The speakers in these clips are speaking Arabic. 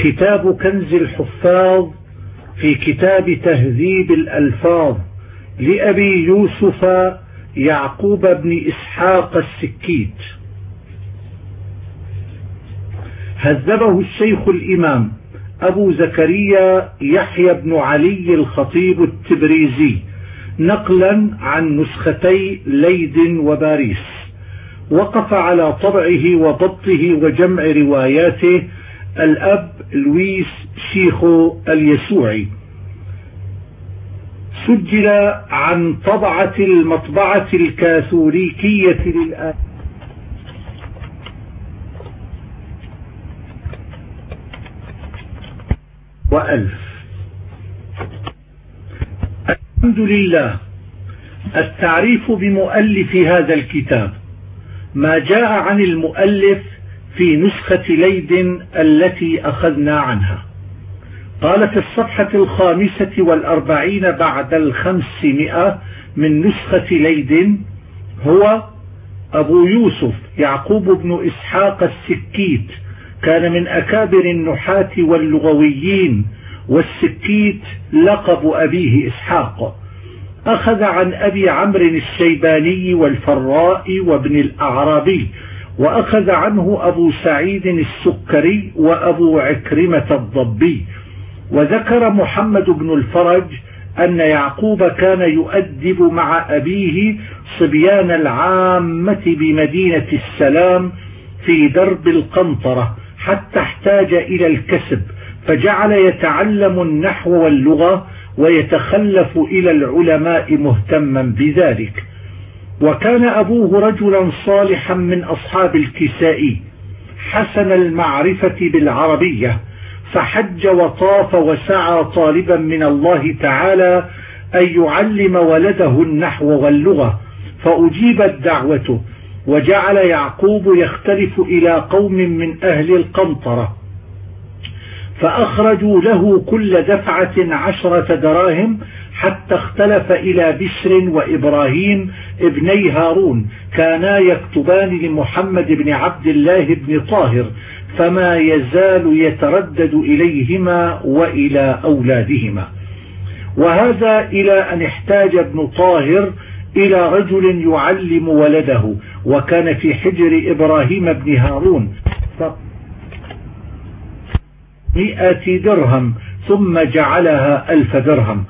كتاب كنز الحفاظ في كتاب تهذيب الألفاظ لأبي يوسف يعقوب بن إسحاق السكيت. هذبه الشيخ الإمام أبو زكريا يحيى بن علي الخطيب التبريزي نقلا عن نسختي ليد وباريس. وقف على طبعه وضبطه وجمع رواياته الأب لويس شيخو اليسوعي. سجل عن طبعة المطبعة الكاثوليكية للآن وألف. الحمد لله. التعريف بمؤلف هذا الكتاب: ما جاء عن المؤلف في نسخة ليد التي أخذنا عنها. قال في الصفحة 45 بعد 500 من نسخة ليد: هو أبو يوسف يعقوب بن إسحاق السكيت، كان من أكابر النحاة واللغويين، والسكيت لقب أبيه إسحاق. أخذ عن أبي عمرو الشيباني والفراء وابن الأعرابي، وأخذ عنه أبو سعيد السكري وأبو عكرمة الضبي. وذكر محمد بن الفرج أن يعقوب كان يؤدب مع أبيه صبيان العامة بمدينة السلام في درب القنطرة حتى احتاج إلى الكسب، فجعل يتعلم النحو واللغة ويتخلف إلى العلماء مهتما بذلك. وكان أبوه رجلا صالحا من أصحاب الكسائي حسن المعرفة بالعربية، فحج وطاف وسعى طالبا من الله تعالى أن يعلم ولده النحو واللغة، فأجيبت دعوته، وجعل يعقوب يختلف إلى قوم من أهل القنطرة، فأخرجوا له كل دفعة 10 دراهم، حتى اختلف إلى بشر وإبراهيم ابني هارون، كانا يكتبان لمحمد بن عبد الله بن طاهر، فما يزال يتردد إليهما وإلى أولادهما. وهذا إلى أن احتاج ابن طاهر إلى رجل يعلم ولده، وكان في حجر إبراهيم بن هارون 100 درهم، ثم جعلها 1000 درهم.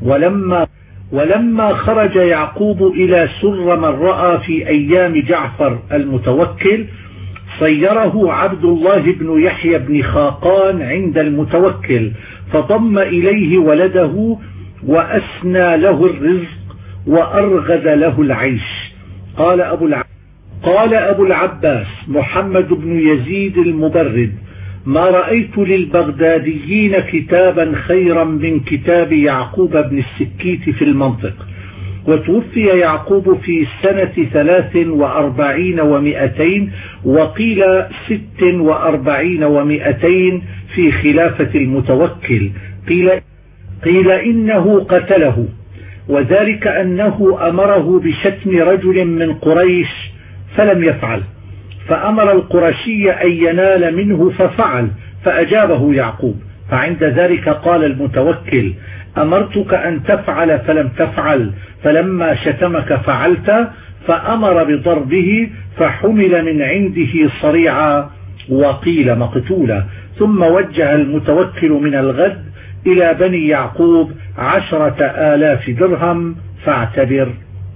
ولما خرج يعقوب إلى سر من رأى في أيام جعفر المتوكل، صيره عبد الله بن يحيى بن خاقان عند المتوكل، فضم إليه ولده وأسنى له الرزق وأرغد له العيش. قال أبو العباس محمد بن يزيد المبرد: ما رأيت للبغداديين كتابا خيرا من كتاب يعقوب بن السكيت في المنطق. وتوفي يعقوب في سنة 43 و200، وقيل 46 و200 في خلافة المتوكل. قيل إنه قتله، وذلك أنه أمره بشتم رجل من قريش فلم يفعل، فأمر القرشي أن ينال منه ففعل، فأجابه يعقوب. فعند ذلك قال المتوكل: أمرتك أن تفعل فلم تفعل، فلما شتمك فعلت، فأمر بضربه، فحمل من عنده صريعا، وقيل مقتولا. ثم وجه المتوكل من الغد إلى بني يعقوب 10,000 درهم، فاعتبر.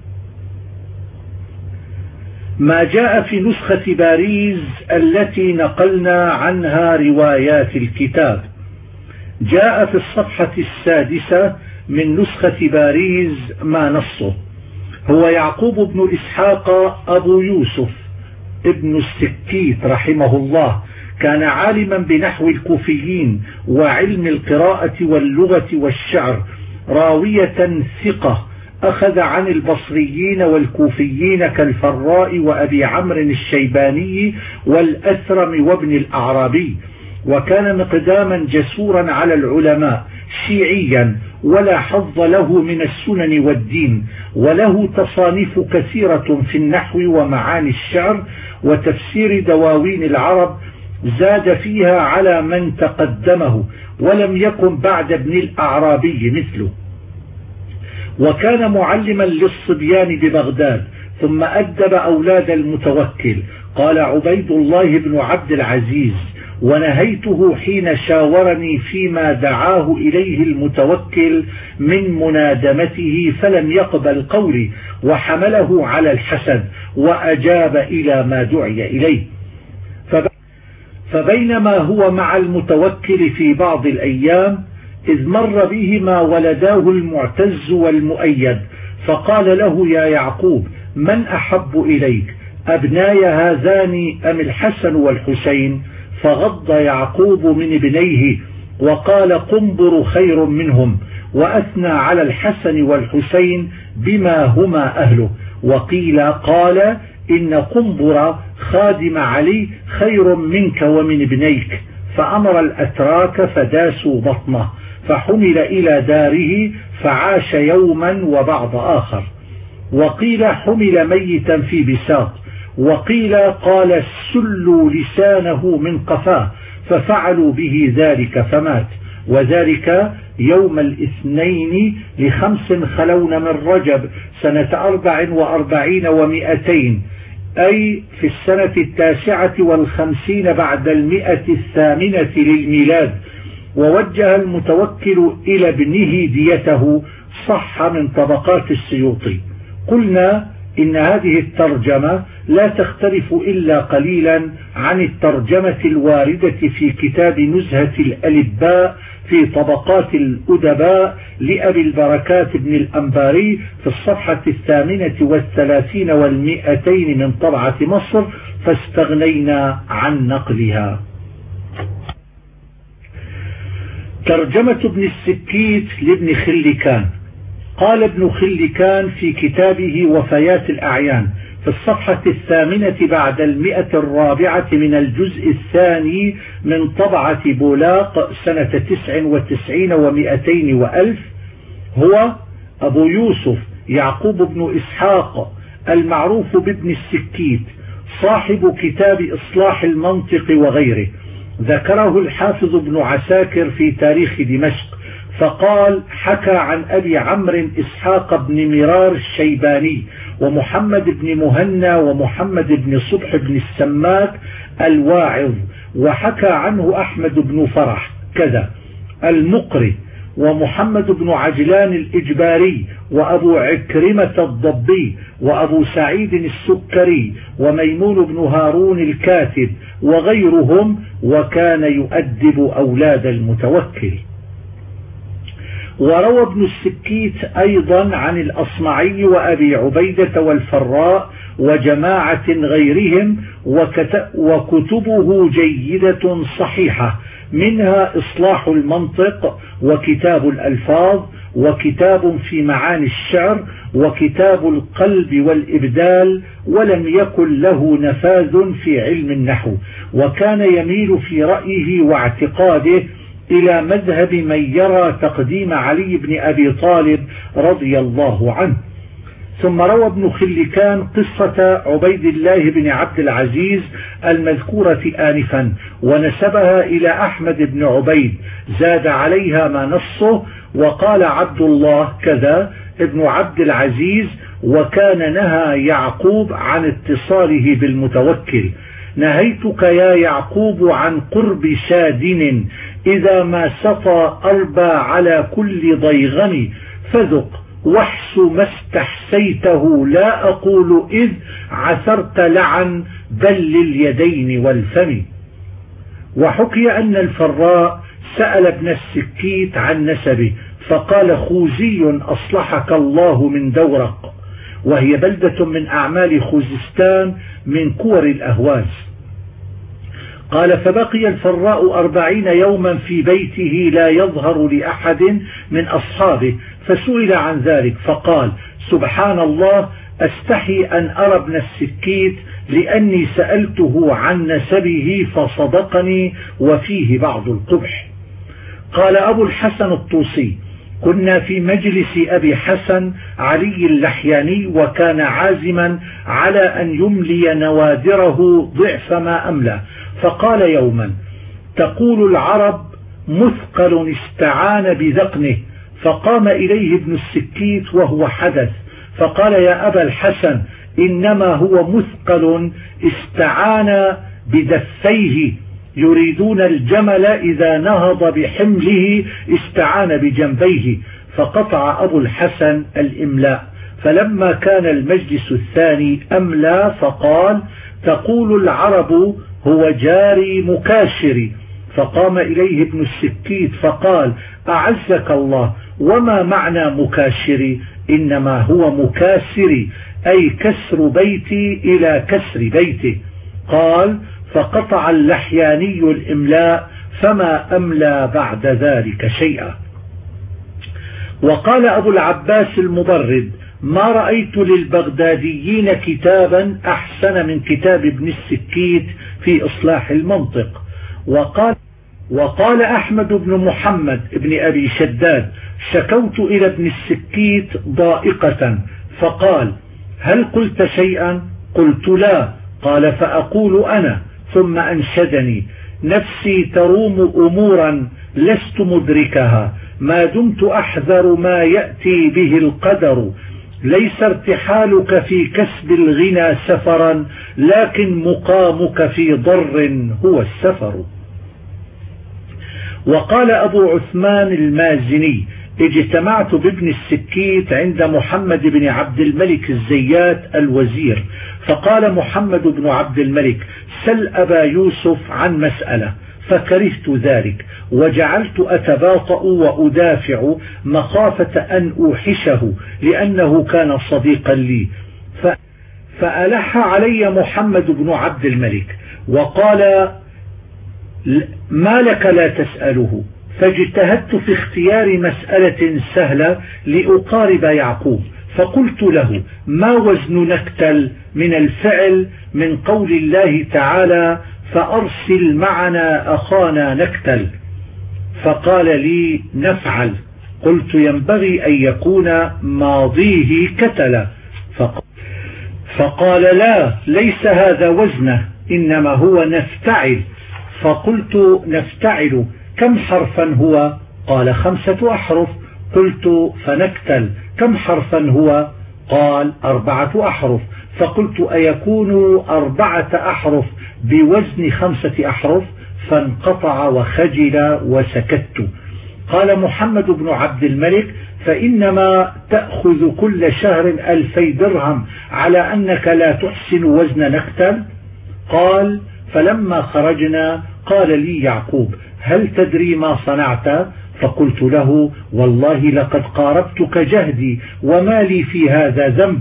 ما جاء في نسخة باريز التي نقلنا عنها روايات الكتاب: جاء في الصفحة 6 من نسخة باريز ما نصه: هو يعقوب بن إسحاق أبو يوسف ابن السكيت رحمه الله، كان عالما بنحو الكوفيين وعلم القراءة واللغة والشعر، راوية ثقة، أخذ عن البصريين والكوفيين كالفراء وأبي عمرو الشيباني والأثرم وابن الأعرابي. وكان مقداما جسورا على العلماء، شيعيا، ولا حظ له من السنن والدين، وله تصانيف كثيرة في النحو ومعاني الشعر وتفسير دواوين العرب، زاد فيها على من تقدمه، ولم يكن بعد ابن الأعرابي مثله. وكان معلما للصبيان ببغداد، ثم أدب أولاد المتوكل. قال عبيد الله بن عبد العزيز: ونهيته حين شاورني فيما دعاه إليه المتوكل من منادمته، فلم يقبل قولي وحمله على الحسد وأجاب إلى ما دعي إليه. فبينما هو مع المتوكل في بعض الأيام، إذ مر بهما ولداه المعتز والمؤيد، فقال له: يا يعقوب، من أحب إليك، أبناي هذان أم الحسن والحسين؟ فغض يعقوب من ابنيه وقال: قنبر خير منهم، وأثنى على الحسن والحسين بما هما أهله. وقيل قال: إن قنبر خادم علي خير منك ومن ابنيك. فأمر الأتراك فداسوا بطنه، فحمل إلى داره فعاش يوما وبعض آخر. وقيل حمل ميتا في بساط، وقيل قال: سلوا لسانه من قفاه، ففعلوا به ذلك فمات. وذلك يوم الاثنين ل5 خلون من رجب سنة 44 و200، أي في السنة 59 بعد 108 للميلاد. ووجه المتوكل إلى ابنه ديته، صح من طبقات السيوطي. قلنا إن هذه الترجمة لا تختلف إلا قليلا عن الترجمة الواردة في كتاب نزهة الألباء في طبقات الأدباء لأبي البركات بن الأنباري في الصفحة 38 و200 من طبعة مصر، فاستغنينا عن نقلها. ترجمة ابن السكيت لابن خلكان. قال ابن خلكان في كتابه وفيات الأعيان في الصفحة 8 بعد 104 من الجزء الثاني من طبعة بولاق سنة 99 و200 وألف: هو أبو يوسف يعقوب بن إسحاق المعروف بابن السكيت، صاحب كتاب إصلاح المنطق وغيره. ذكره الحافظ ابن عساكر في تاريخ دمشق، فقال: حكى عن أبي عمرو إسحاق بن مرار الشيباني ومحمد بن مهنا ومحمد بن صبح بن السماك الواعظ، وحكى عنه أحمد بن فرح كذا المقري، ومحمد بن عجلان الإجباري، وأبو عكرمة الضبي، وأبو سعيد السكري، وميمون بن هارون الكاتب وغيرهم، وكان يؤدب أولاد المتوكل. وروى ابن السكيت أيضا عن الأصمعي وأبي عبيدة والفراء وجماعة غيرهم، وكتبه جيدة صحيحة، منها إصلاح المنطق، وكتاب الألفاظ، وكتاب في معاني الشعر، وكتاب القلب والإبدال. ولم يكن له نفاذ في علم النحو، وكان يميل في رأيه واعتقاده إلى مذهب من يرى تقديم علي بن أبي طالب رضي الله عنه. ثم روى ابن خلكان قصة عبيد الله بن عبد العزيز المذكورة آنفا، ونسبها إلى أحمد بن عبيد، زاد عليها ما نصه، وقال عبد الله كذا ابن عبد العزيز، وكان نهى يعقوب عن اتصاله بالمتوكل: نهيتك يا يعقوب عن قرب شادن، إذا ما سطى أربى على كل ضيغم، فذق واحس ما استحسيته، لا أقول إذ عثرت لعن، بل لليدين والفم. وحكي أن الفراء سأل ابن السكيت عن نسبه، فقال: خوزي أصلحك الله من دورق، وهي بلدة من أعمال خوزستان من كور الأهواز. قال: فبقي الفراء 40 يوما في بيته لا يظهر لأحد من أصحابه، فسئل عن ذلك فقال: سبحان الله، أستحي أن أرى ابن السكيت، لأني سألته عن نسبه فصدقني، وفيه بعض القبح. قال أبو الحسن الطوسي: كنا في مجلس أبي حسن علي اللحياني، وكان عازما على أن يملي نوادره ضعف ما أملى، فقال يوما: تقول العرب مثقل استعان بذقنه. فقام إليه ابن السكيت وهو حدث فقال: يا أبا الحسن، إنما هو مثقل استعان بدفيه، يريدون الجمل إذا نهض بحمله استعان بجنبيه. فقطع أبو الحسن الإملاء. فلما كان المجلس الثاني أملى فقال: تقول العرب هو جاري مكاشري. فقام إليه ابن السكيت فقال: أعزك الله، وما معنى مكاشري؟ إنما هو مكاسري، أي كسر بيتي إلى كسر بيته. قال: فقطع اللحياني الإملاء فما أملى بعد ذلك شيئا. وقال أبو العباس المبرد: ما رأيت للبغداديين كتابا أحسن من كتاب ابن السكيت في إصلاح المنطق. وقال أحمد بن محمد بن أبي شداد: شكوت إلى ابن السكيت ضائقة، فقال: هل قلت شيئا؟ قلت: لا. قال: فأقول أنا. ثم أنشدني: نفسي تروم أمورا لست مدركها، ما دمت أحذر ما يأتي به القدر، ليس ارتحالك في كسب الغنى سفرا، لكن مقامك في ضر هو السفر. وقال أبو عثمان المازني: اجتمعت بابن السكيت عند محمد بن عبد الملك الزيات الوزير، فقال محمد بن عبد الملك: سل أبا يوسف عن مسألة، فكرهت ذلك وجعلت أتباطأ وأدافع مخافة أن أوحشه لأنه كان صديقا لي. فألح علي محمد بن عبد الملك وقال: ما لك لا تسأله؟ فاجتهدت في اختيار مسألة سهلة لأقارب يعقوب، فقلت له: ما وزن نكتل من الفعل من قول الله تعالى: فأرسل معنا أخانا نكتل؟ فقال لي: نفعل. قلت: ينبغي أن يكون ماضيه كتل. فقال: لا، ليس هذا وزنه، إنما هو نفتعل. فقلت: نفتعل كم حرفا هو؟ قال: 5 أحرف. قلت: فنكتل كم حرفا هو؟ قال: 4 أحرف. فقلت: أيكون 4 أحرف بوزن 5 أحرف؟ فانقطع وخجل وسكت. قال محمد بن عبد الملك: فإنما تأخذ كل شهر 2000 درهم على أنك لا تحسن وزن نكتل؟ قال: فلما خرجنا قال لي يعقوب: هل تدري ما صنعت؟ فقلت له: والله لقد قاربتك جهدي وما لي في هذا ذنب.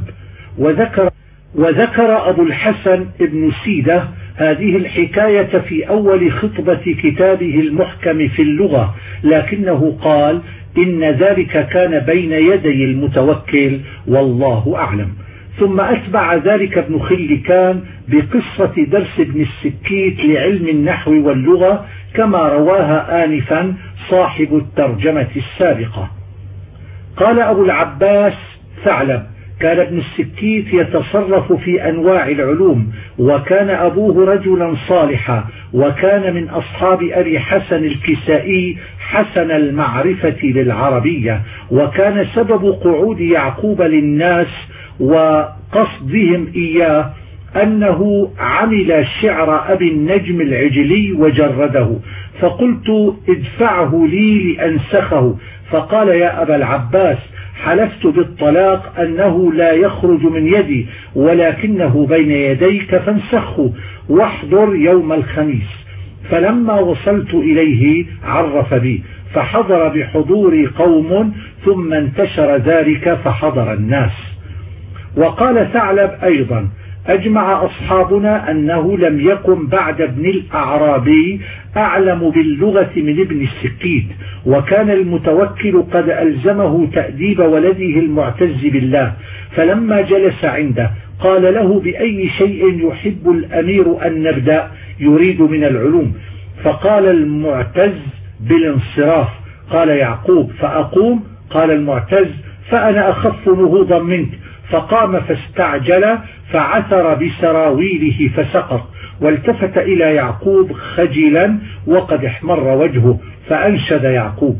وذكر أبو الحسن ابن سيدة هذه الحكاية في أول خطبة كتابه المحكم في اللغة، لكنه قال: إن ذلك كان بين يدي المتوكل والله أعلم. ثم أتبع ذلك ابن خلكان بقصة درس ابن السكيت لعلم النحو واللغة كما رواها آنفا صاحب الترجمة السابقة. قال أبو العباس ثعلب: كان ابن السكيت يتصرف في أنواع العلوم، وكان أبوه رجلا صالحا، وكان من أصحاب أبي حسن الكسائي حسن المعرفة للعربية، وكان سبب قعود يعقوب للناس وقصدهم إياه أنه عمل شعر أبي النجم العجلي وجرده، فقلت: ادفعه لي لأنسخه. فقال: يا أبا العباس، حلفت بالطلاق أنه لا يخرج من يدي، ولكنه بين يديك فانسخه واحضر يوم الخميس. فلما وصلت إليه عرف بي، فحضر بحضور قوم، ثم انتشر ذلك فحضر الناس. وقال ثعلب أيضا: أجمع أصحابنا أنه لم يكن بعد ابن الأعرابي أعلم باللغة من ابن السكيت، وكان المتوكل قد ألزمه تأديب ولده المعتز بالله، فلما جلس عنده قال له: بأي شيء يحب الأمير أن نبدأ؟ يريد من العلوم. فقال المعتز: بالانصراف. قال يعقوب: فأقوم؟ قال المعتز: فأنا أخف نهوضا منك. فقام فاستعجل فعثر بسراويله فسقط، والتفت إلى يعقوب خجلا وقد احمر وجهه، فأنشد يعقوب: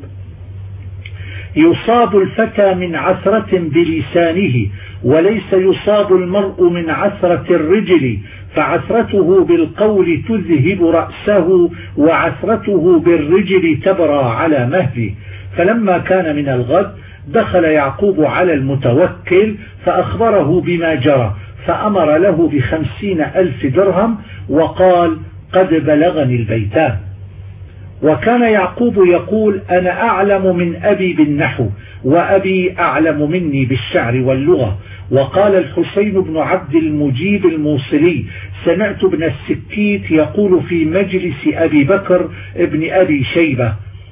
يصاب الفتى من عثرة بلسانه، وليس يصاب المرء من عثرة الرجل، فعثرته بالقول تذهب رأسه، وعثرته بالرجل تبرى على مهله. فلما كان من الغد دخل يعقوب على المتوكل فأخبره بما جرى، فأمر له ب50,000 درهم وقال: قد بلغني البيتان. وكان يعقوب يقول: أنا أعلم من أبي بالنحو، وأبي أعلم مني بالشعر واللغة. وقال الحسين بن عبد المجيب الموصلي: سمعت ابن السكيت يقول في مجلس أبي بكر ابن أبي شيبة: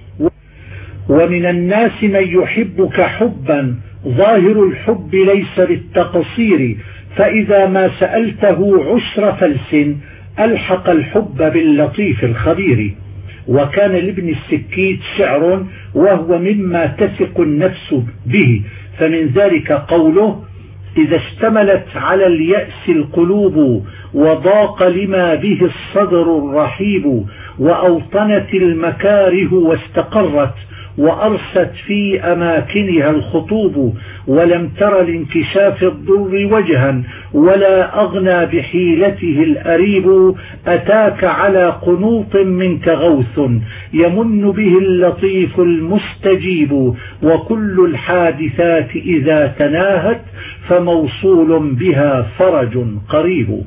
ومن الناس من يحبك حبا ظاهر الحب ليس بالتقصير، فإذا ما سألته عشر فلس ألحق الحب باللطيف الخبير. وكان لابن السكيت شعر وهو مما تثق النفس به، فمن ذلك قوله: إذا اشتملت على اليأس القلوب، وضاق لما به الصدر الرحيب، وأوطنت المكاره واستقرت، وأرست في أماكنها الخطوب، ولم تر لانكشاف الضر وجها، ولا أغنى بحيلته الأريب، أتاك على قنوط منك غوث، يمن به اللطيف المستجيب، وكل الحادثات إذا تناهت، فموصول بها فرج قريب.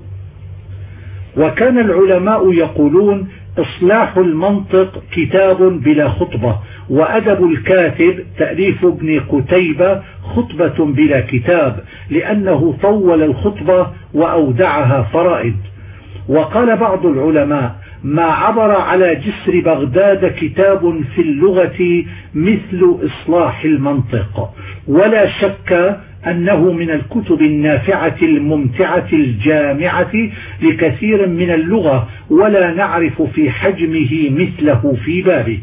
وكان العلماء يقولون: إصلاح المنطق كتاب بلا خطبة، وأدب الكاتب تأليف ابن قتيبة خطبة بلا كتاب، لأنه طول الخطبة وأودعها فرائد. وقال بعض العلماء: ما عبر على جسر بغداد كتاب في اللغة مثل إصلاح المنطق، ولا شك أنه من الكتب النافعة الممتعة الجامعة لكثير من اللغة، ولا نعرف في حجمه مثله في بابه.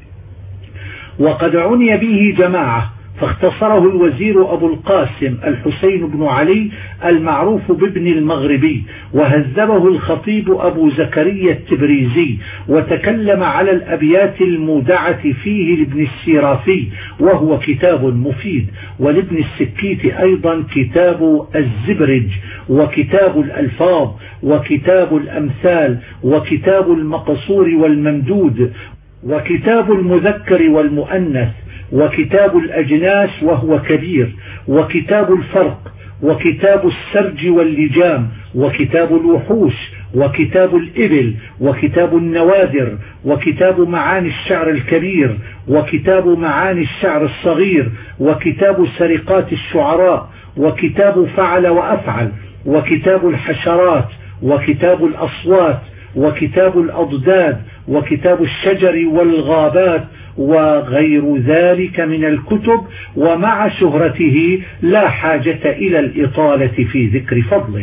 وقد عني به جماعة، فاختصره الوزير أبو القاسم الحسين بن علي المعروف بابن المغربي، وهذبه الخطيب أبو زكريا التبريزي، وتكلم على الأبيات المودعة فيه لابن السيرافي، وهو كتاب مفيد. ولابن السكيت أيضا كتاب الزبرج، وكتاب الألفاظ، وكتاب الأمثال، وكتاب المقصور والممدود، وكتاب المذكر والمؤنث، وكتاب الأجناس وهو كبير، وكتاب الفرق، وكتاب السرج واللجام، وكتاب الوحوش، وكتاب الإبل، وكتاب النوادر، وكتاب معاني الشعر الكبير، وكتاب معاني الشعر الصغير، وكتاب سرقات الشعراء، وكتاب فعل وأفعل، وكتاب الحشرات، وكتاب الأصوات، وكتاب الأضداد، وكتاب الشجر والغابات، وغير ذلك من الكتب. ومع شهرته لا حاجة إلى الإطالة في ذكر فضله.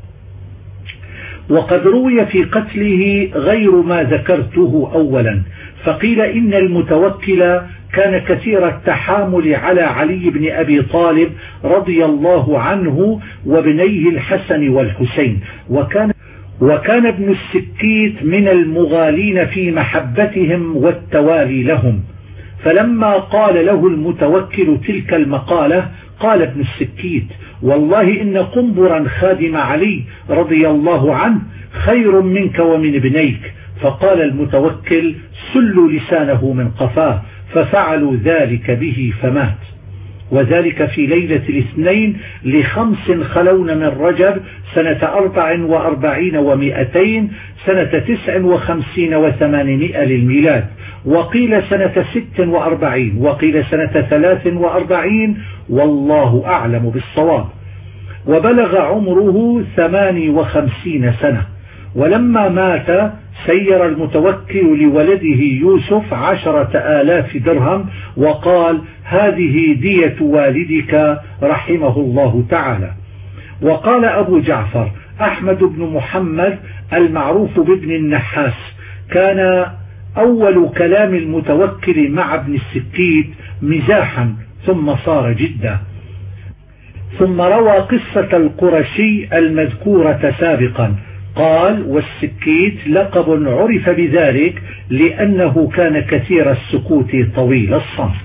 وقد روي في قتله غير ما ذكرته أولا، فقيل إن المتوكل كان كثير التحامل على علي بن أبي طالب رضي الله عنه وابنيه الحسن والحسين، وكان ابن السكيت من المغالين في محبتهم والتوالي لهم. فلما قال له المتوكل تلك المقالة قال ابن السكيت: والله إن قنبرا خادم علي رضي الله عنه خير منك ومن ابنيك. فقال المتوكل: سلوا لسانه من قفاه، ففعلوا ذلك به فمات. وذلك في ليلة الاثنين ل5 خلون من رجب سنة 44 و200 سنة 59 و800 للميلاد، وقيل سنة 46 وقيل سنة 43، والله أعلم بالصواب. وبلغ عمره 58 سنة. ولما مات سير المتوكل لولده يوسف 10,000 درهم، وقال: هذه دية والدك رحمه الله تعالى. وقال أبو جعفر أحمد بن محمد المعروف بابن النحاس: كان أول كلام المتوكل مع ابن السكيت مزاحا، ثم صار جدا. ثم روى قصة القرشي المذكورة سابقا. قال: والسكيت لقب عرف بذلك لأنه كان كثير السكوت طويل الصمت.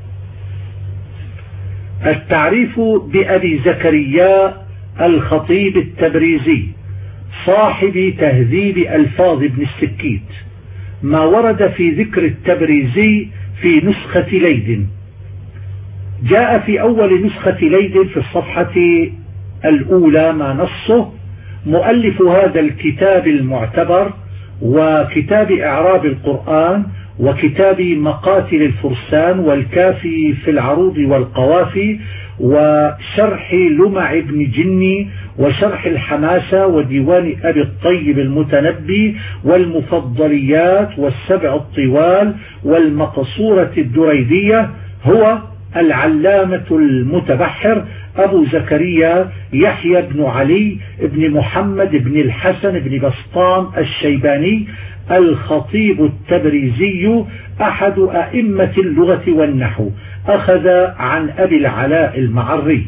التعريف بأبي زكريا الخطيب التبريزي صاحب تهذيب ألفاظ ابن السكيت. ما ورد في ذكر التبريزي في نسخة ليد: جاء في أول نسخة ليد في الصفحة الأولى ما نصه: مؤلف هذا الكتاب المعتبر وكتاب إعراب القرآن وكتاب مقاتل الفرسان والكافي في العروض والقوافي وشرح لمع ابن جني وشرح الحماسة وديوان أبي الطيب المتنبي والمفضليات والسبع الطوال والمقصورة الدريدية، هو العلامة المتبحر أبو زكريا يحيى بن علي بن محمد بن الحسن بن بسطام الشيباني الخطيب التبريزي أحد أئمة اللغة والنحو. أخذ عن أبي العلاء المعري.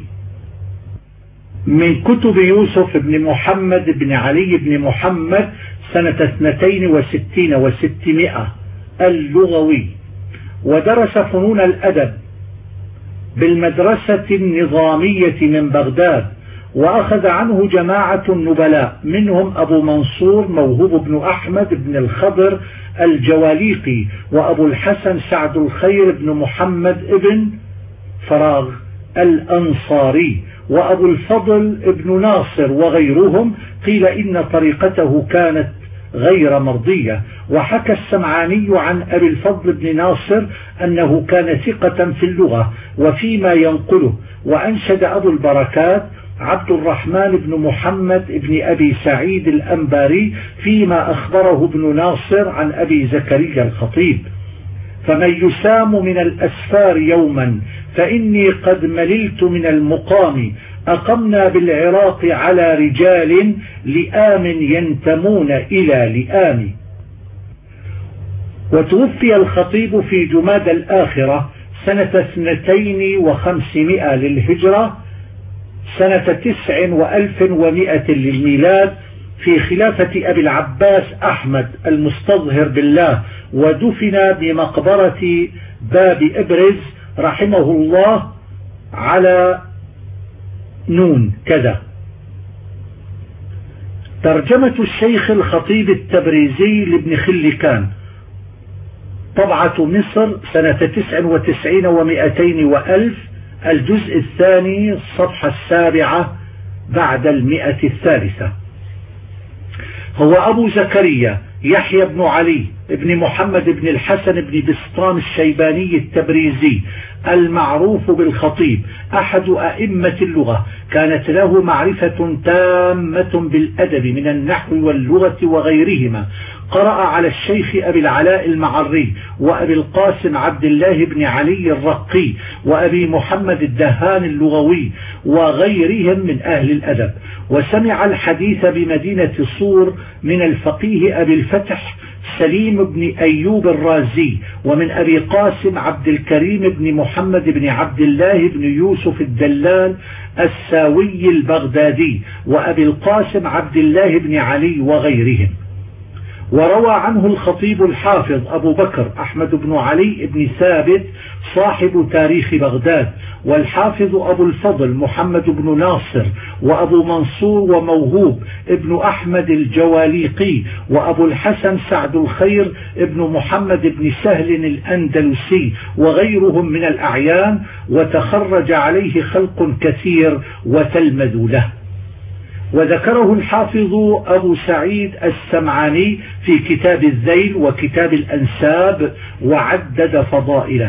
من كتب يوسف بن محمد بن علي بن محمد سنة 62 و600 اللغوي. ودرس فنون الأدب بالمدرسة النظامية من بغداد، وأخذ عنه جماعة النبلاء منهم أبو منصور موهوب بن أحمد بن الخضر الجواليقي وأبو الحسن سعد الخير بن محمد ابن فراغ الأنصاري وأبو الفضل ابن ناصر وغيرهم. قيل إن طريقته كانت غير مرضية. وحكى السمعاني عن أبي الفضل بن ناصر أنه كان ثقة في اللغة وفيما ينقله. وأنشد أبو البركات عبد الرحمن بن محمد بن أبي سعيد الأنباري فيما أخبره ابن ناصر عن أبي زكريا الخطيب: فمن يسام من الأسفار يوما فإني قد مللت من المقام، أقمنا بالعراق على رجال لئام ينتمون إلى لئام. وتوفي الخطيب في جماد الآخرة سنة 5200 للهجرة، سنة 9100 للميلاد، في خلافة أبي العباس أحمد المستظهر بالله، ودفن بمقبرة باب إبرز رحمه الله على نون كذا. ترجمة الشيخ الخطيب التبريزي لابن خلكان، طبعة مصر سنة 99 و200 وألف، الجزء الثاني الصفحة 7 بعد 100. هو أبو زكريا يحيى بن علي بن محمد بن الحسن بن بسطام الشيباني التبريزي المعروف بالخطيب، أحد أئمة اللغة. كانت له معرفة تامة بالأدب من النحو واللغة وغيرهما. قرأ على الشيخ أبي العلاء المعري وأبي القاسم عبد الله بن علي الرقي وأبي محمد الدهان اللغوي وغيرهم من أهل الأدب. وسمع الحديث بمدينة صور من الفقيه أبي الفتح سليم بن أيوب الرازي، ومن أبي قاسم عبد الكريم بن محمد بن عبد الله بن يوسف الدلال الساوي البغدادي، وأبي القاسم عبد الله بن علي وغيرهم. وروى عنه الخطيب الحافظ أبو بكر أحمد بن علي بن ثابت صاحب تاريخ بغداد، والحافظ أبو الفضل محمد بن ناصر، وأبو منصور وموهوب ابن أحمد الجواليقي، وأبو الحسن سعد الخير ابن محمد بن سهل الأندلسي وغيرهم من الأعيان. وتخرج عليه خلق كثير وتلمذوا له. وذكره الحافظ أبو سعيد السمعاني في كتاب الذيل وكتاب الأنساب وعدد فضائله.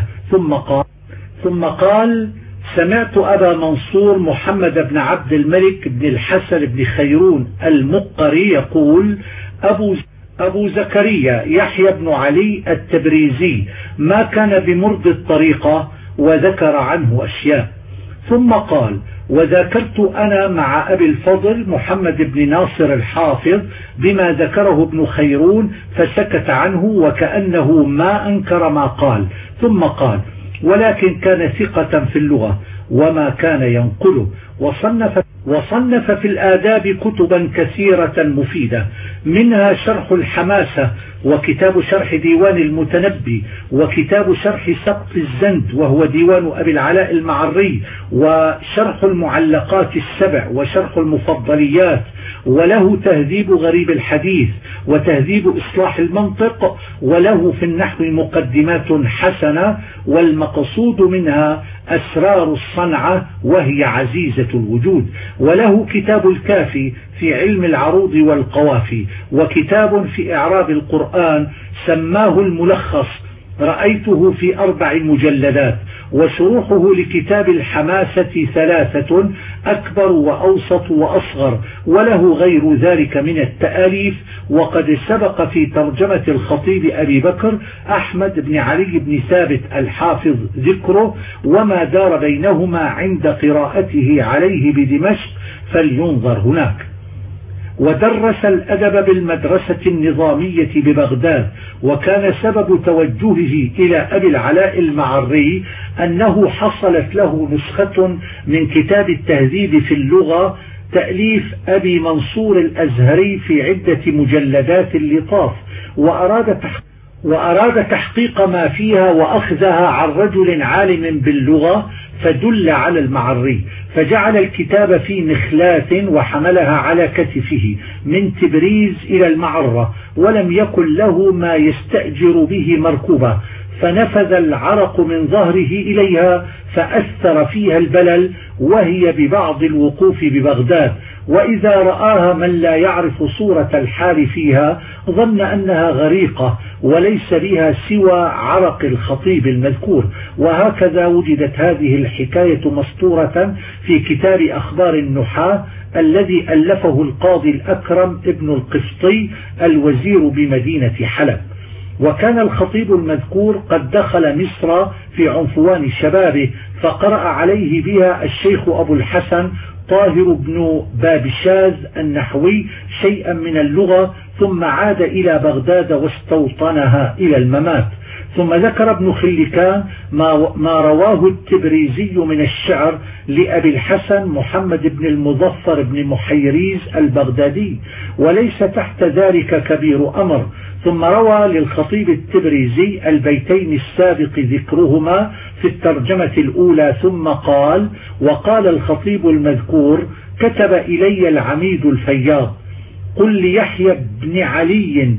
ثم قال: سمعت أبا منصور محمد بن عبد الملك بن الحسن بن خيرون المقري يقول: أبو زكريا يحيى بن علي التبريزي ما كان بمرض الطريقة، وذكر عنه أشياء. ثم قال: وذاكرت أنا مع أبي الفضل محمد بن ناصر الحافظ بما ذكره ابن خيرون فسكت عنه وكأنه ما أنكر ما قال. ثم قال: ولكن كان ثقة في اللغة وما كان ينقله، وصنف في الآداب كتبا كثيرة مفيدة، منها شرح الحماسة، وكتاب شرح ديوان المتنبي، وكتاب شرح سقط الزند وهو ديوان أبي العلاء المعري، وشرح المعلقات السبع، وشرح المفضليات، وله تهذيب غريب الحديث، وتهذيب إصلاح المنطق، وله في النحو مقدمات حسنة، والمقصود منها أسرار الصنعة وهي عزيزة الوجود، وله كتاب الكافي في علم العروض والقوافي، وكتاب في إعراب القرآن سماه الملخص رأيته في 4 مجلدات، وشروحه لكتاب الحماسة 3 أكبر وأوسط وأصغر، وله غير ذلك من التأليف. وقد سبق في ترجمة الخطيب أبي بكر أحمد بن علي بن ثابت الحافظ ذكره، وما دار بينهما عند قراءته عليه بدمشق فلينظر هناك. ودرس الأدب بالمدرسة النظامية ببغداد، وكان سبب توجهه إلى أبي العلاء المعري أنه حصلت له نسخة من كتاب التهذيب في اللغة تأليف أبي منصور الأزهري في عدة مجلدات لطاف، وأراد تحقيق ما فيها وأخذها عن رجل عالم باللغة فدل على المعري، فجعل الكتاب في مخلات وحملها على كتفه من تبريز إلى المعرة، ولم يكن له ما يستأجر به مركوبة، فنفذ العرق من ظهره إليها فأثر فيها البلل، وهي ببعض الوقوف ببغداد، وإذا رآها من لا يعرف صورة الحال فيها ظن أنها غريقة وليس بها سوى عرق الخطيب المذكور. وهكذا وجدت هذه الحكاية مسطورة في كتاب أخبار النحاة الذي ألفه القاضي الأكرم ابن القسطي الوزير بمدينة حلب. وكان الخطيب المذكور قد دخل مصر في عنفوان شبابه، فقرأ عليه بها الشيخ أبو الحسن طاهر بن بابشاز النحوي شيئا من اللغة، ثم عاد إلى بغداد واستوطنها إلى الممات. ثم ذكر ابن خلكان ما رواه التبريزي من الشعر لأبي الحسن محمد بن المظفر بن محيريز البغدادي، وليس تحت ذلك كبير أمر. ثم روى للخطيب التبريزي البيتين السابق ذكرهما في الترجمة الأولى، ثم قال: وقال الخطيب المذكور: كتب إلي العميد الفياض: قل ليحيى بن علي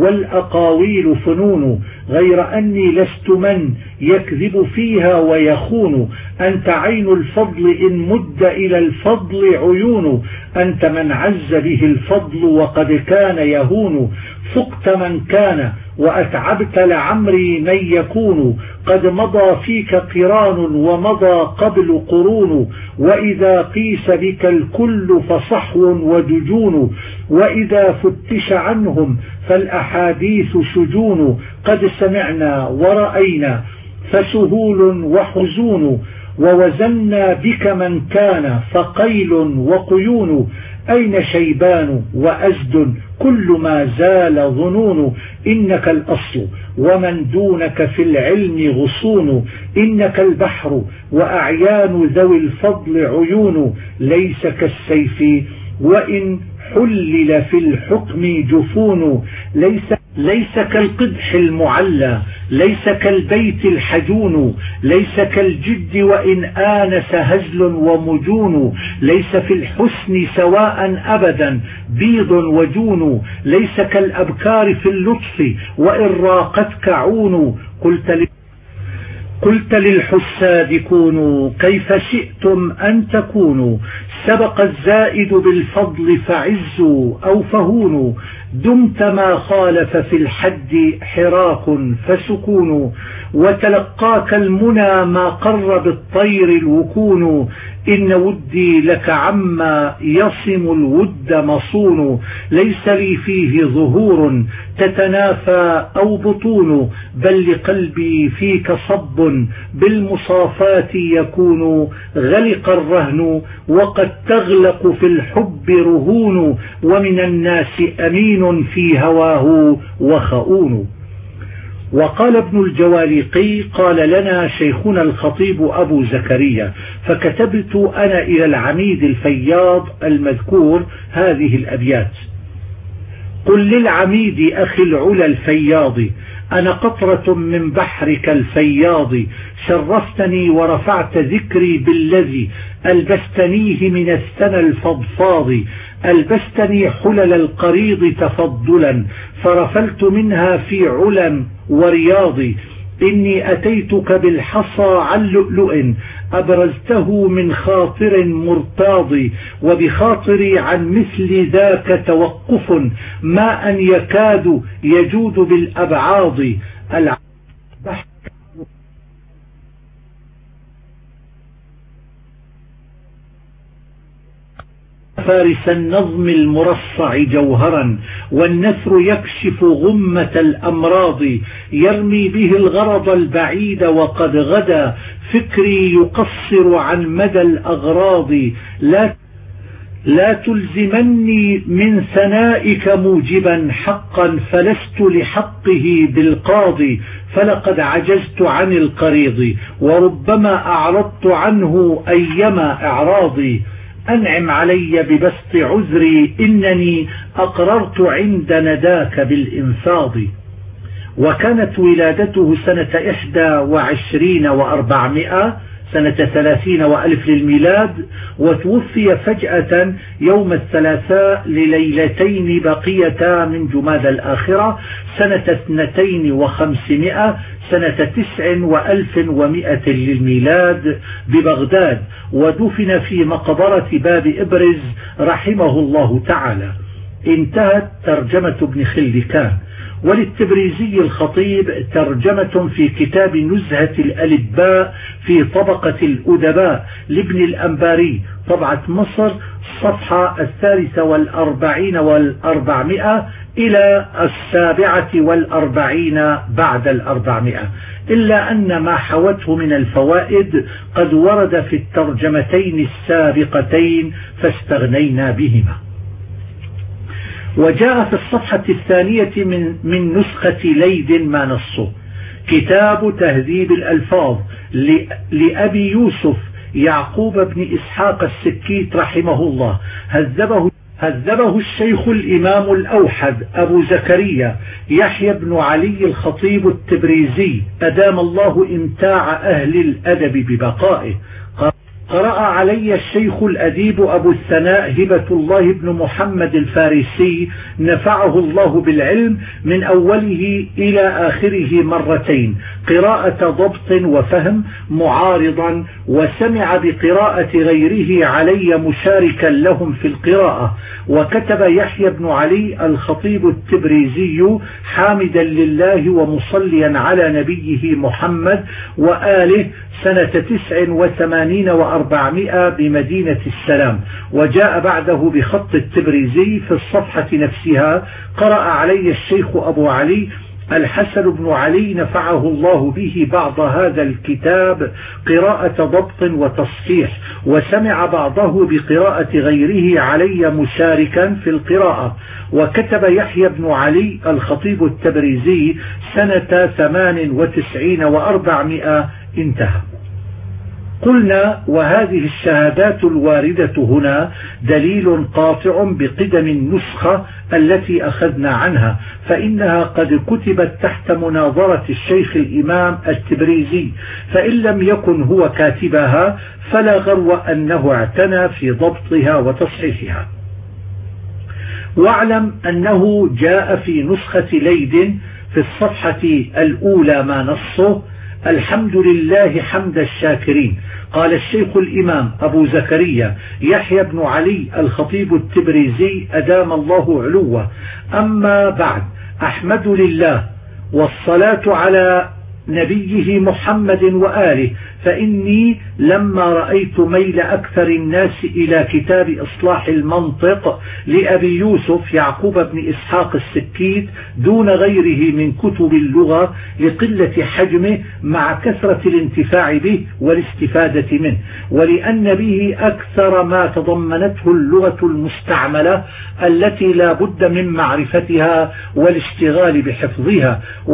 والأقاويل فنون، غير أني لست من يكذب فيها ويخون، أنت عين الفضل إن مد إلى الفضل عيون، أنت من عز به الفضل وقد كان يهون، فقت من كان وأتعبت لعمري من يكون، قد مضى فيك قران ومضى قبل قرون، وإذا قيس بك الكل فصحو ودجون، وإذا فتش عنهم فالأحاديث شجون، قد سمعنا ورأينا فسهول وحزون، ووزنا بك من كان فقيل وقيون، أين شيبان وأزد كل ما زال ظنون، إنك الأصل ومن دونك في العلم غصون، إنك البحر وأعيان ذوي الفضل عيون، ليس كالسيف وإن حلل في الحكم جفون، ليس كالقدح المعلى، ليس كالبيت الحجون، ليس كالجد وإن آنس هزل ومجون، ليس في الحسن سواء أبدا بيض وجون، ليس كالأبكار في اللطف وإن راقتك عون، قلت للحساد كونوا كيف شئتم أن تكونوا، سبق الزائد بالفضل فعزوا أو فهونوا، دمت ما خالف في الحد حراك فسكونوا، وتلقاك المنى ما قر بالطير الوكون، إن ودي لك عما يصم الود مصون، ليس لي فيه ظهور تتنافى أو بطون، بل لقلبي فيك صب بالمصافات يكون، غلق الرهن وقد تغلق في الحب رهون، ومن الناس أمين في هواه وخؤون. وقال ابن الجواليقي: قال لنا شيخنا الخطيب أبو زكريا، فكتبت أنا إلى العميد الفياض المذكور هذه الأبيات: قل للعميد أخي العلا الفياض، أنا قطرة من بحرك الفياض، شرفتني ورفعت ذكري بالذي ألبستنيه من السنى الفضفاض، ألبستني حلل القريض تفضلا، فرفلت منها في علا ورياض، إني أتيتك بالحصى عن لؤلؤ، أبرزته من خاطر مرتاض، وبخاطري عن مثل ذاك توقف، ما أن يكاد يجود بالأبعاض. فارس النظم المرصع جوهرا، والنثر يكشف غمة الأمراض، يرمي به الغرض البعيد، وقد غدا فكري يقصر عن مدى الأغراض. لا تلزمني من ثنائك موجبا حقا، فلست لحقه بالقاضي، فلقد عجزت عن القريض، وربما أعرضت عنه أيما إعراضي. أنعم علي ببسط عذري، إنني أقررت عند نداك بالإنفاض. وكانت ولادته سنة 21 و400، سنة 30 وألف للميلاد، وتوفي فجأة يوم الثلاثاء لليلتين بقيتا من جماد الآخرة سنة 5200، سنة 9100 للميلاد ببغداد، ودفن في مقبرة باب إبرز رحمه الله تعالى. انتهت ترجمة ابن خلدكان. وللتبريزي الخطيب ترجمة في كتاب نزهة الألباء في طبقة الأدباء لابن الأنباري، طبعة مصر، صفحة 43 و400 إلى 47 بعد 400، إلا أن ما حوته من الفوائد قد ورد في الترجمتين السابقتين فاستغنينا بهما. وجاء في الصفحة 2 من نسخة ليد ما نصه: كتاب تهذيب الألفاظ لأبي يوسف يعقوب بن إسحاق السكيت رحمه الله، هذبه الشيخ الإمام الأوحد أبو زكريا يحيى بن علي الخطيب التبريزي أدام الله إمتاع أهل الأدب ببقائه. قرأ علي الشيخ الأديب أبو الثناء هبة الله بن محمد الفارسي نفعه الله بالعلم من أوله إلى آخره مرتين، قراءة ضبط وفهم معارضا، وسمع بقراءة غيره علي مشاركا لهم في القراءة. وكتب يحيى بن علي الخطيب التبريزي حامدا لله ومصليا على نبيه محمد وآله سنة 89 و400 بمدينة السلام. وجاء بعده بخط التبريزي في الصفحة نفسها: قرأ علي الشيخ أبو علي الحسن بن علي نفعه الله به بعض هذا الكتاب قراءة ضبط وتصحيح، وسمع بعضه بقراءة غيره علي مشاركا في القراءة. وكتب يحيى بن علي الخطيب التبريزي سنة 98 و400. انتهى. قلنا: وهذه الشهادات الواردة هنا دليل قاطع بقدم النسخة التي أخذنا عنها، فإنها قد كتبت تحت مناظرة الشيخ الإمام التبريزي، فإن لم يكن هو كاتبها فلا غرو أنه اعتنى في ضبطها وتصحيحها. واعلم أنه جاء في نسخة ليد في الصفحة الأولى ما نصه: الحمد لله حمد الشاكرين. قال الشيخ الإمام أبو زكريا يحيى بن علي الخطيب التبريزي أدام الله علوه: أما بعد، أحمد لله والصلاة على نبيه محمد وآله، فإني لما رأيت ميل أكثر الناس إلى كتاب إصلاح المنطق لأبي يوسف يعقوب بن إسحاق السكيت دون غيره من كتب اللغة لقلة حجمه مع كثرة الانتفاع به والاستفادة منه، ولأن به أكثر ما تضمنته اللغة المستعملة التي لا بد من معرفتها والاشتغال بحفظها،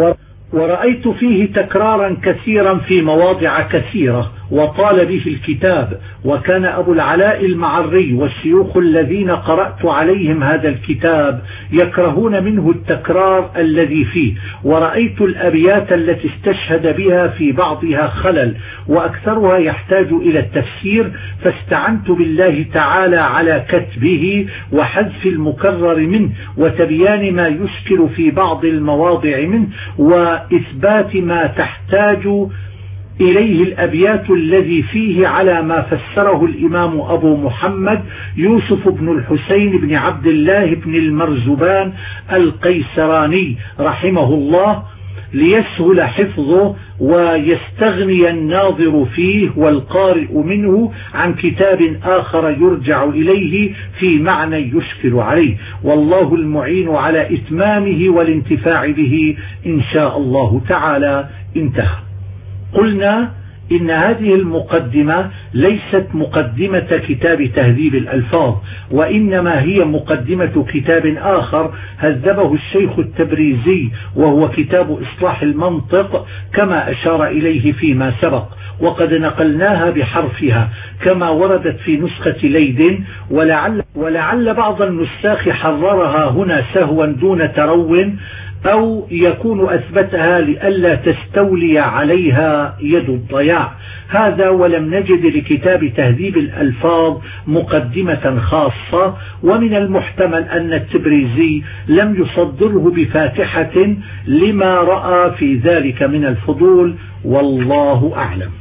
ورأيت فيه تكرارا كثيرا في مواضع كثيرة وطال به الكتاب. وكان أبو العلاء المعري والشيوخ الذين قرأت عليهم هذا الكتاب يكرهون منه التكرار الذي فيه. ورأيت الأبيات التي استشهد بها في بعضها خلل وأكثرها يحتاج إلى التفسير، فاستعنت بالله تعالى على كتبه وحذف المكرر منه وتبيان ما يشكل في بعض المواضع منه وإثبات ما تحتاج إليه الأبيات الذي فيه على ما فسره الإمام أبو محمد يوسف بن الحسين بن عبد الله بن المرزبان القيسراني رحمه الله، ليسهل حفظه ويستغني الناظر فيه والقارئ منه عن كتاب آخر يرجع إليه في معنى يشكل عليه، والله المعين على إتمامه والانتفاع به إن شاء الله تعالى. انتهى. قلنا إن هذه المقدمة ليست مقدمة كتاب تهذيب الألفاظ، وإنما هي مقدمة كتاب آخر هذبه الشيخ التبريزي، وهو كتاب إصلاح المنطق كما أشار إليه فيما سبق، وقد نقلناها بحرفها كما وردت في نسخة ليد، ولعل بعض النساخ حررها هنا سهوا دون ترو، أو يكون أثبتها لئلا تستولي عليها يد الضياع. هذا ولم نجد لكتاب تهذيب الألفاظ مقدمة خاصة، ومن المحتمل أن التبريزي لم يصدره بفاتحة لما رأى في ذلك من الفضول، والله أعلم.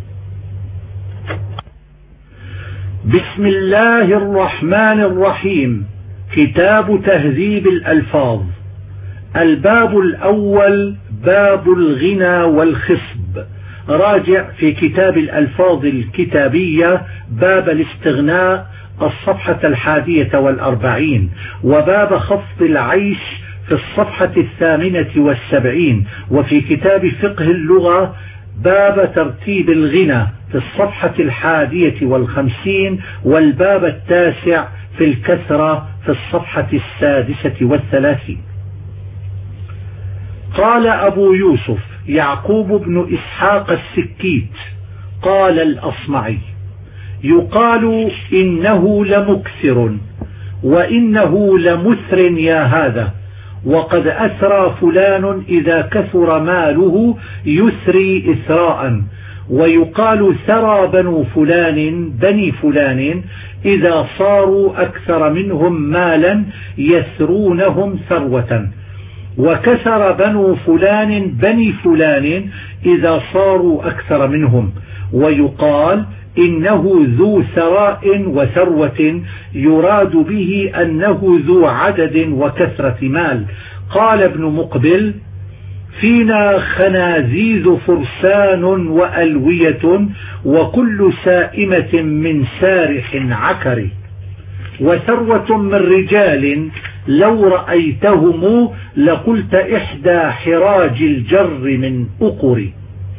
بسم الله الرحمن الرحيم. كتاب تهذيب الألفاظ. الباب الأول باب الغنى والخصب. راجع في كتاب الألفاظ الكتابية باب الاستغناء الصفحة 41، وباب خفض العيش في الصفحة 78، وفي كتاب فقه اللغة باب ترتيب الغنى في الصفحة 51، والباب التاسع في الكسرة في الصفحة 36. قال أبو يوسف يعقوب بن إسحاق السكيت قال الأصمعي: يقال إنه لمكثر وإنه لمثر يا هذا، وقد أثرى فلان إذا كثر ماله يثري إثراء، ويقال ثرى بنو فلان بني فلان إذا صاروا أكثر منهم مالا يثرونهم ثروة، وكثر بنو فلان بني فلان إذا صاروا أكثر منهم. ويقال إنه ذو ثراء وثروة يراد به أنه ذو عدد وكثرة مال. قال ابن مقبل: فينا خنازيز فرسان وألوية وكل سائمة من سارح عكر، وثروة من رجال لو رأيتهم لقلت إحدى حراج الجر من أقر.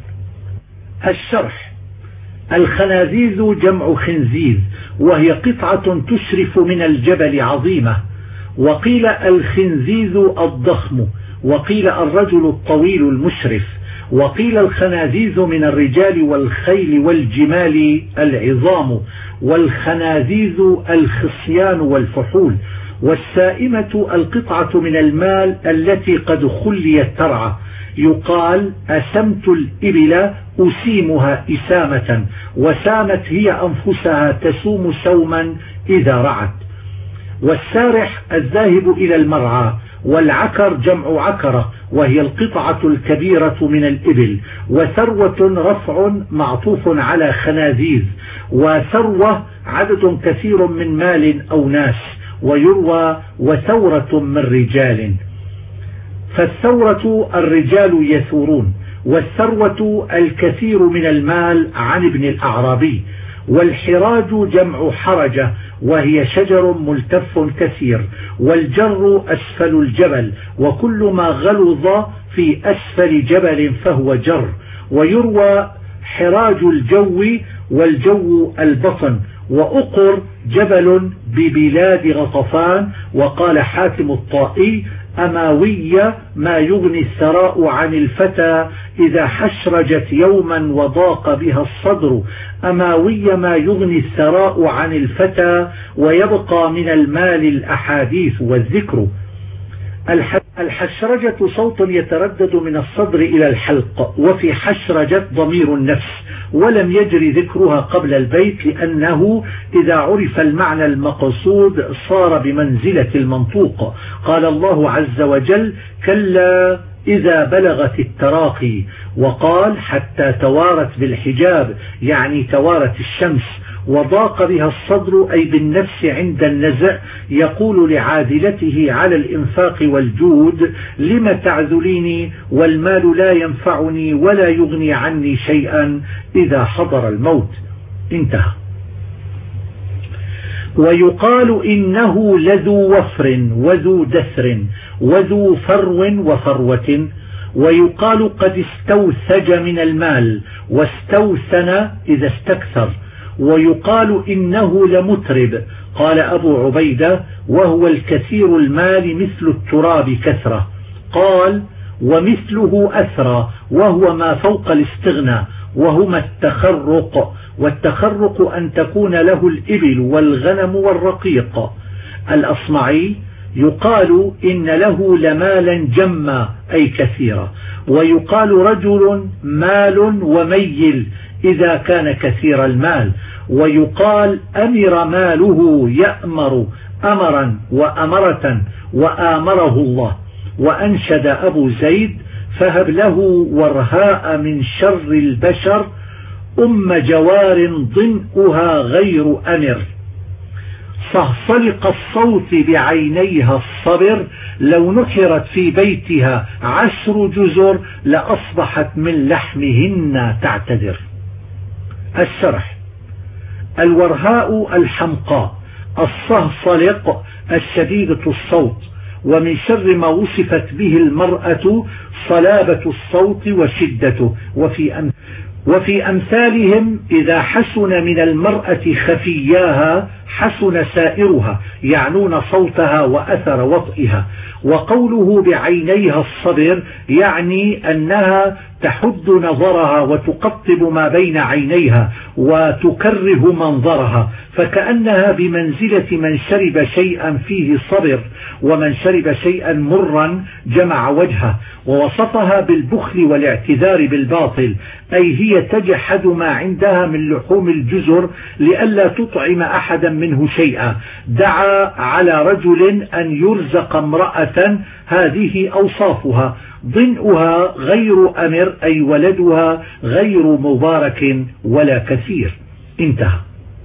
الشرح: الخنازيز جمع خنزيز، وهي قطعة تشرف من الجبل عظيمة، وقيل الخنزيز الضخم، وقيل الرجل الطويل المشرف، وقيل الخنازيز من الرجال والخيل والجمال العظام، والخنازيز الخصيان والفحول. والسائمة القطعة من المال التي قد خليت ترعى، يقال أسمت الإبل أسيمها إسامة، وسامت هي أنفسها تسوم سوما إذا رعت. والسارح الذاهب إلى المرعى. والعكر جمع عكرة، وهي القطعة الكبيرة من الإبل. وثروة رفع معطوف على خنازيز، وثروة عدد كثير من مال أو ناس. ويروى وثورة من رجال، فالثورة الرجال يثورون، والثروة الكثير من المال عن ابن الأعرابي. والحراج جمع حرجة، وهي شجر ملتف كثير. والجر أسفل الجبل، وكل ما غلظ في أسفل جبل فهو جر. ويروى حراج الجو، والجو البطن. وأقر جبل ببلاد غطفان. وقال حاتم الطائي: أماوي ما يغني الثراء عن الفتى إذا حشرجت يوما وضاق بها الصدر. أماوي ما يغني الثراء عن الفتى ويبقى من المال الأحاديث والذكر. الحشرجة صوت يتردد من الصدر إلى الحلق، وفي حشرجة ضمير النفس، ولم يجري ذكرها قبل البيت لأنه إذا عرف المعنى المقصود صار بمنزلة المنطوق. قال الله عز وجل: كلا إذا بلغت التراقي، وقال: حتى توارت بالحجاب، يعني توارت الشمس. وضاق بها الصدر أي بالنفس عند النزع، يقول لعادلته على الإنفاق والجود: لم تعذليني والمال لا ينفعني ولا يغني عني شيئا إذا حضر الموت. انتهى. ويقال إنه لذو وفر وذو دثر وذو فرو وفروة. ويقال قد استوثج من المال واستوثن إذا استكثر. ويقال إنه لمترب. قال أبو عبيدة: وهو الكثير المال مثل التراب كثرة. قال: ومثله أثرى، وهو ما فوق الاستغنى، وهما التخرق. والتخرق أن تكون له الإبل والغنم والرقيق. الأصمعي: يقال إن له لمالا جما أي كثيرا. ويقال رجل مال وميل إذا كان كثير المال. ويقال أمر ماله يأمر أمرا وأمرة وآمره الله. وأنشد أبو زيد: فهب له ورهاء من شر البشر جوار ضنئها غير أمر. صهصلق الصوت بعينيها الصبر، لو نحرت في بيتها 10 جزر لأصبحت من لحمهن تعتذر. الشرح: الورهاء الحمقاء، الصهصلق الشديدة الصوت، ومن شر ما وصفت به المرأة صلابة الصوت وشدته. وفي أمثالهم: إذا حسن من المرأة خفياها حسن سائرها، يعنون صوتها وأثر وطئها. وقوله بعينيها الصبر يعني أنها تحد نظرها وتقطب ما بين عينيها وتكره منظرها، فكأنها بمنزلة من شرب شيئا فيه صبر، ومن شرب شيئا مرا جمع وجهه. ووصفها بالبخل والاعتذار بالباطل، أي هي تجحد ما عندها من لحوم الجزر لئلا تطعم أحدا منه شيئا. دعا على رجل أن يرزق امرأة، هذه أوصافها: ضنئها غير أمر أي ولدها غير مبارك ولا كثير. انتهى.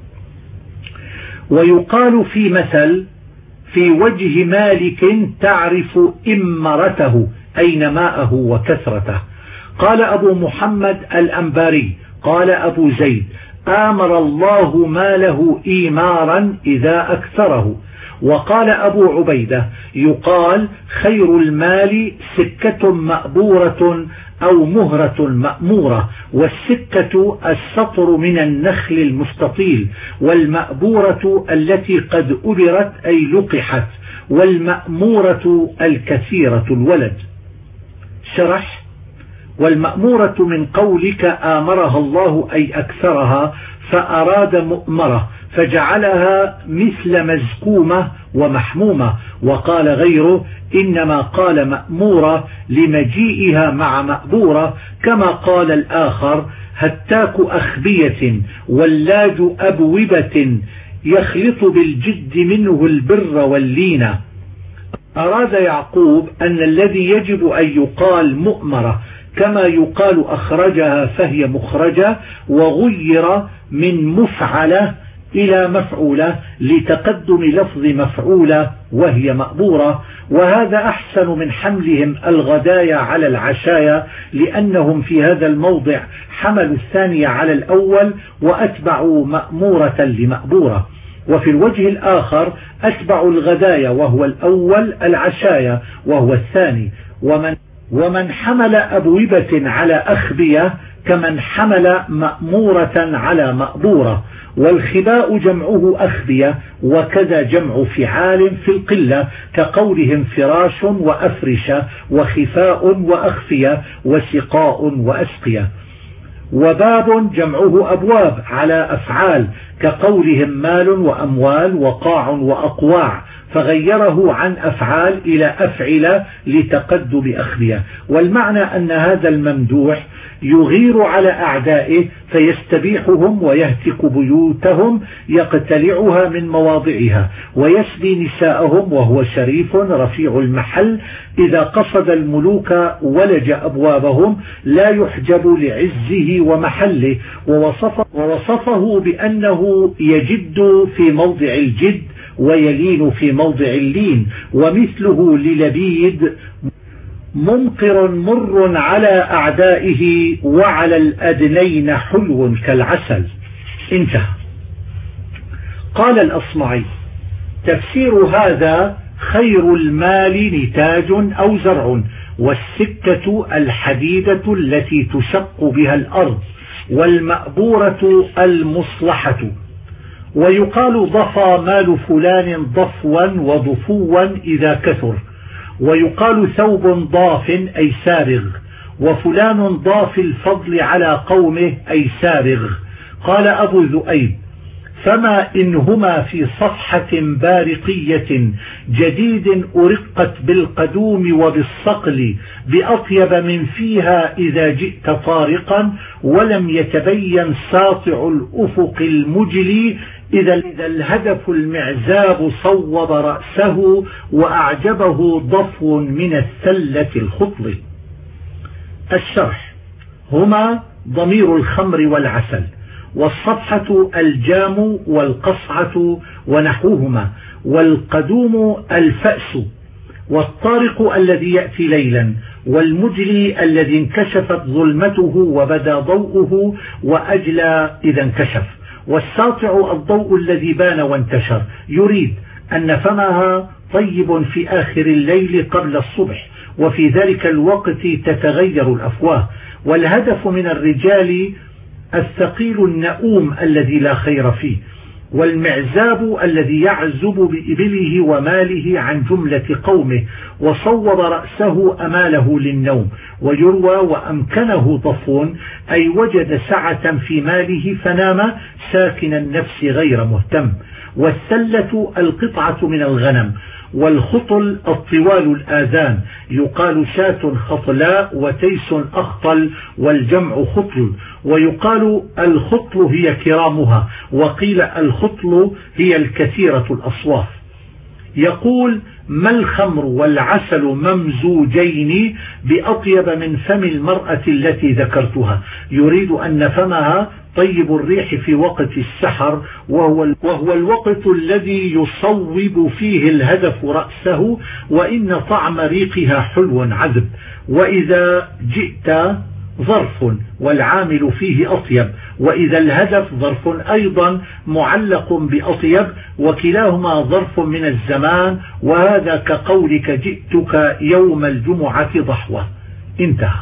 ويقال في مثل: في وجه مالك تعرف إمرته أي نماءه وكثرته. قال أبو محمد الأنباري: قال أبو زيد: آمر الله ماله إيمارا إذا أكثره. وقال أبو عبيدة: يقال خير المال سكة مأبورة أو مهرة مأمورة. والسكة السطر من النخل المستطيل، والمأبورة التي قد أبرت أي لقحت، والمأمورة الكثيرة الولد. شرح: والمأمورة من قولك آمرها الله أي أكثرها، فأراد مؤمرة فجعلها مثل مزكومة ومحمومة. وقال غيره: إنما قال مأمورة لمجيئها مع مأبورة، كما قال الآخر: هتاك أخبية ولاج أبوبة يخلط بالجد منه البر واللينة. أراد يعقوب أن الذي يجب أن يقال مؤمرة، كما يقال أخرجها فهي مخرجة، وغير من مفعلة إلى مفعولة لتقدم لفظ مفعولة وهي مأبورة. وهذا أحسن من حملهم الغدايا على العشايا، لأنهم في هذا الموضع حملوا الثانية على الأول وأتبعوا مأمورة لمأبورة. وفي الوجه الآخر أتبعوا الغدايا وهو الأول، العشايا وهو الثاني. ومن حمل أبوبة على أخبية كمن حمل مأمورة على مأبورة. والخباء جمعه أخبية، وكذا جمع فعال في القلة، كقولهم فراش وأفرشة وخفاء وأخفية وسقاء وأسقية. وباب جمعه أبواب على أفعال، كقولهم مال وأموال وقاع وأقواع، فغيره عن أفعال إلى أفعل لتقدم أخبية. والمعنى أن هذا الممدوح يغير على أعدائه فيستبيحهم ويهتك بيوتهم يقتلعها من مواضعها، ويسبي نساءهم، وهو شريف رفيع المحل إذا قصد الملوك ولج أبوابهم لا يحجب لعزه ومحله. ووصفه بأنه يجد في موضع الجد ويلين في موضع اللين، ومثله للبيد منقر مر على أعدائه وعلى الأدنين حلو كالعسل. انتهى. قال الأصمعي: تفسير هذا: خير المال نتاج أو زرع، والسكة الحديدة التي تشق بها الأرض، والمأبورة المصلحة. ويقال ضفى مال فلان ضفوا وضفوا إذا كثر. ويقال ثوب ضاف أي سارغ، وفلان ضاف الفضل على قومه أي سارغ. قال أبو ذؤيب: فما إنهما في صفحة بارقية جديد أرقت بالقدوم وبالصقل بأطيب من فيها إذا جئت طارقا، ولم يتبين ساطع الأفق المجلي إذا الهدف المعزاب صوب رأسه وأعجبه ضفو من الثلة الخطل. الشرح: هما ضمير الخمر والعسل، والصفحة الجام والقصعة ونحوهما، والقدوم الفأس، والطارق الذي يأتي ليلا، والمجلي الذي انكشفت ظلمته وبدا ضوءه وأجلى إذا انكشف، والساطع الضوء الذي بان وانتشر. يريد أن فمها طيب في آخر الليل قبل الصبح، وفي ذلك الوقت تتغير الأفواه. والهدف من الرجال الثقيل النؤوم الذي لا خير فيه، والمعزاب الذي يعزب بإبله وماله عن جملة قومه، وصوب رأسه أماله للنوم. ويروى: وأمكنه ضفون، أي وجد سعة في ماله فنام ساكن النفس غير مهتم. والثلة القطعة من الغنم، والخطل الطوال الآذان، يقال شاة خطلاء وتيس أخطل، والجمع خطل. ويقال الخطل هي كرامها، وقيل الخطل هي الكثيرة الأصواف. يقول: ما الخمر والعسل ممزوجين بأطيب من فم المرأة التي ذكرتها. يريد أن فمها طيب الريح في وقت السحر، وهو الوقت الذي يصوب فيه الهدف رأسه، وإن طعم ريقها حلو عذب. وإذا جئت ظرف والعامل فيه أطيب، وإذا الهدف ظرف أيضا معلق بأطيب، وكلاهما ظرف من الزمان. وهذا كقولك: جئتك يوم الجمعة ضحوة. انتهى.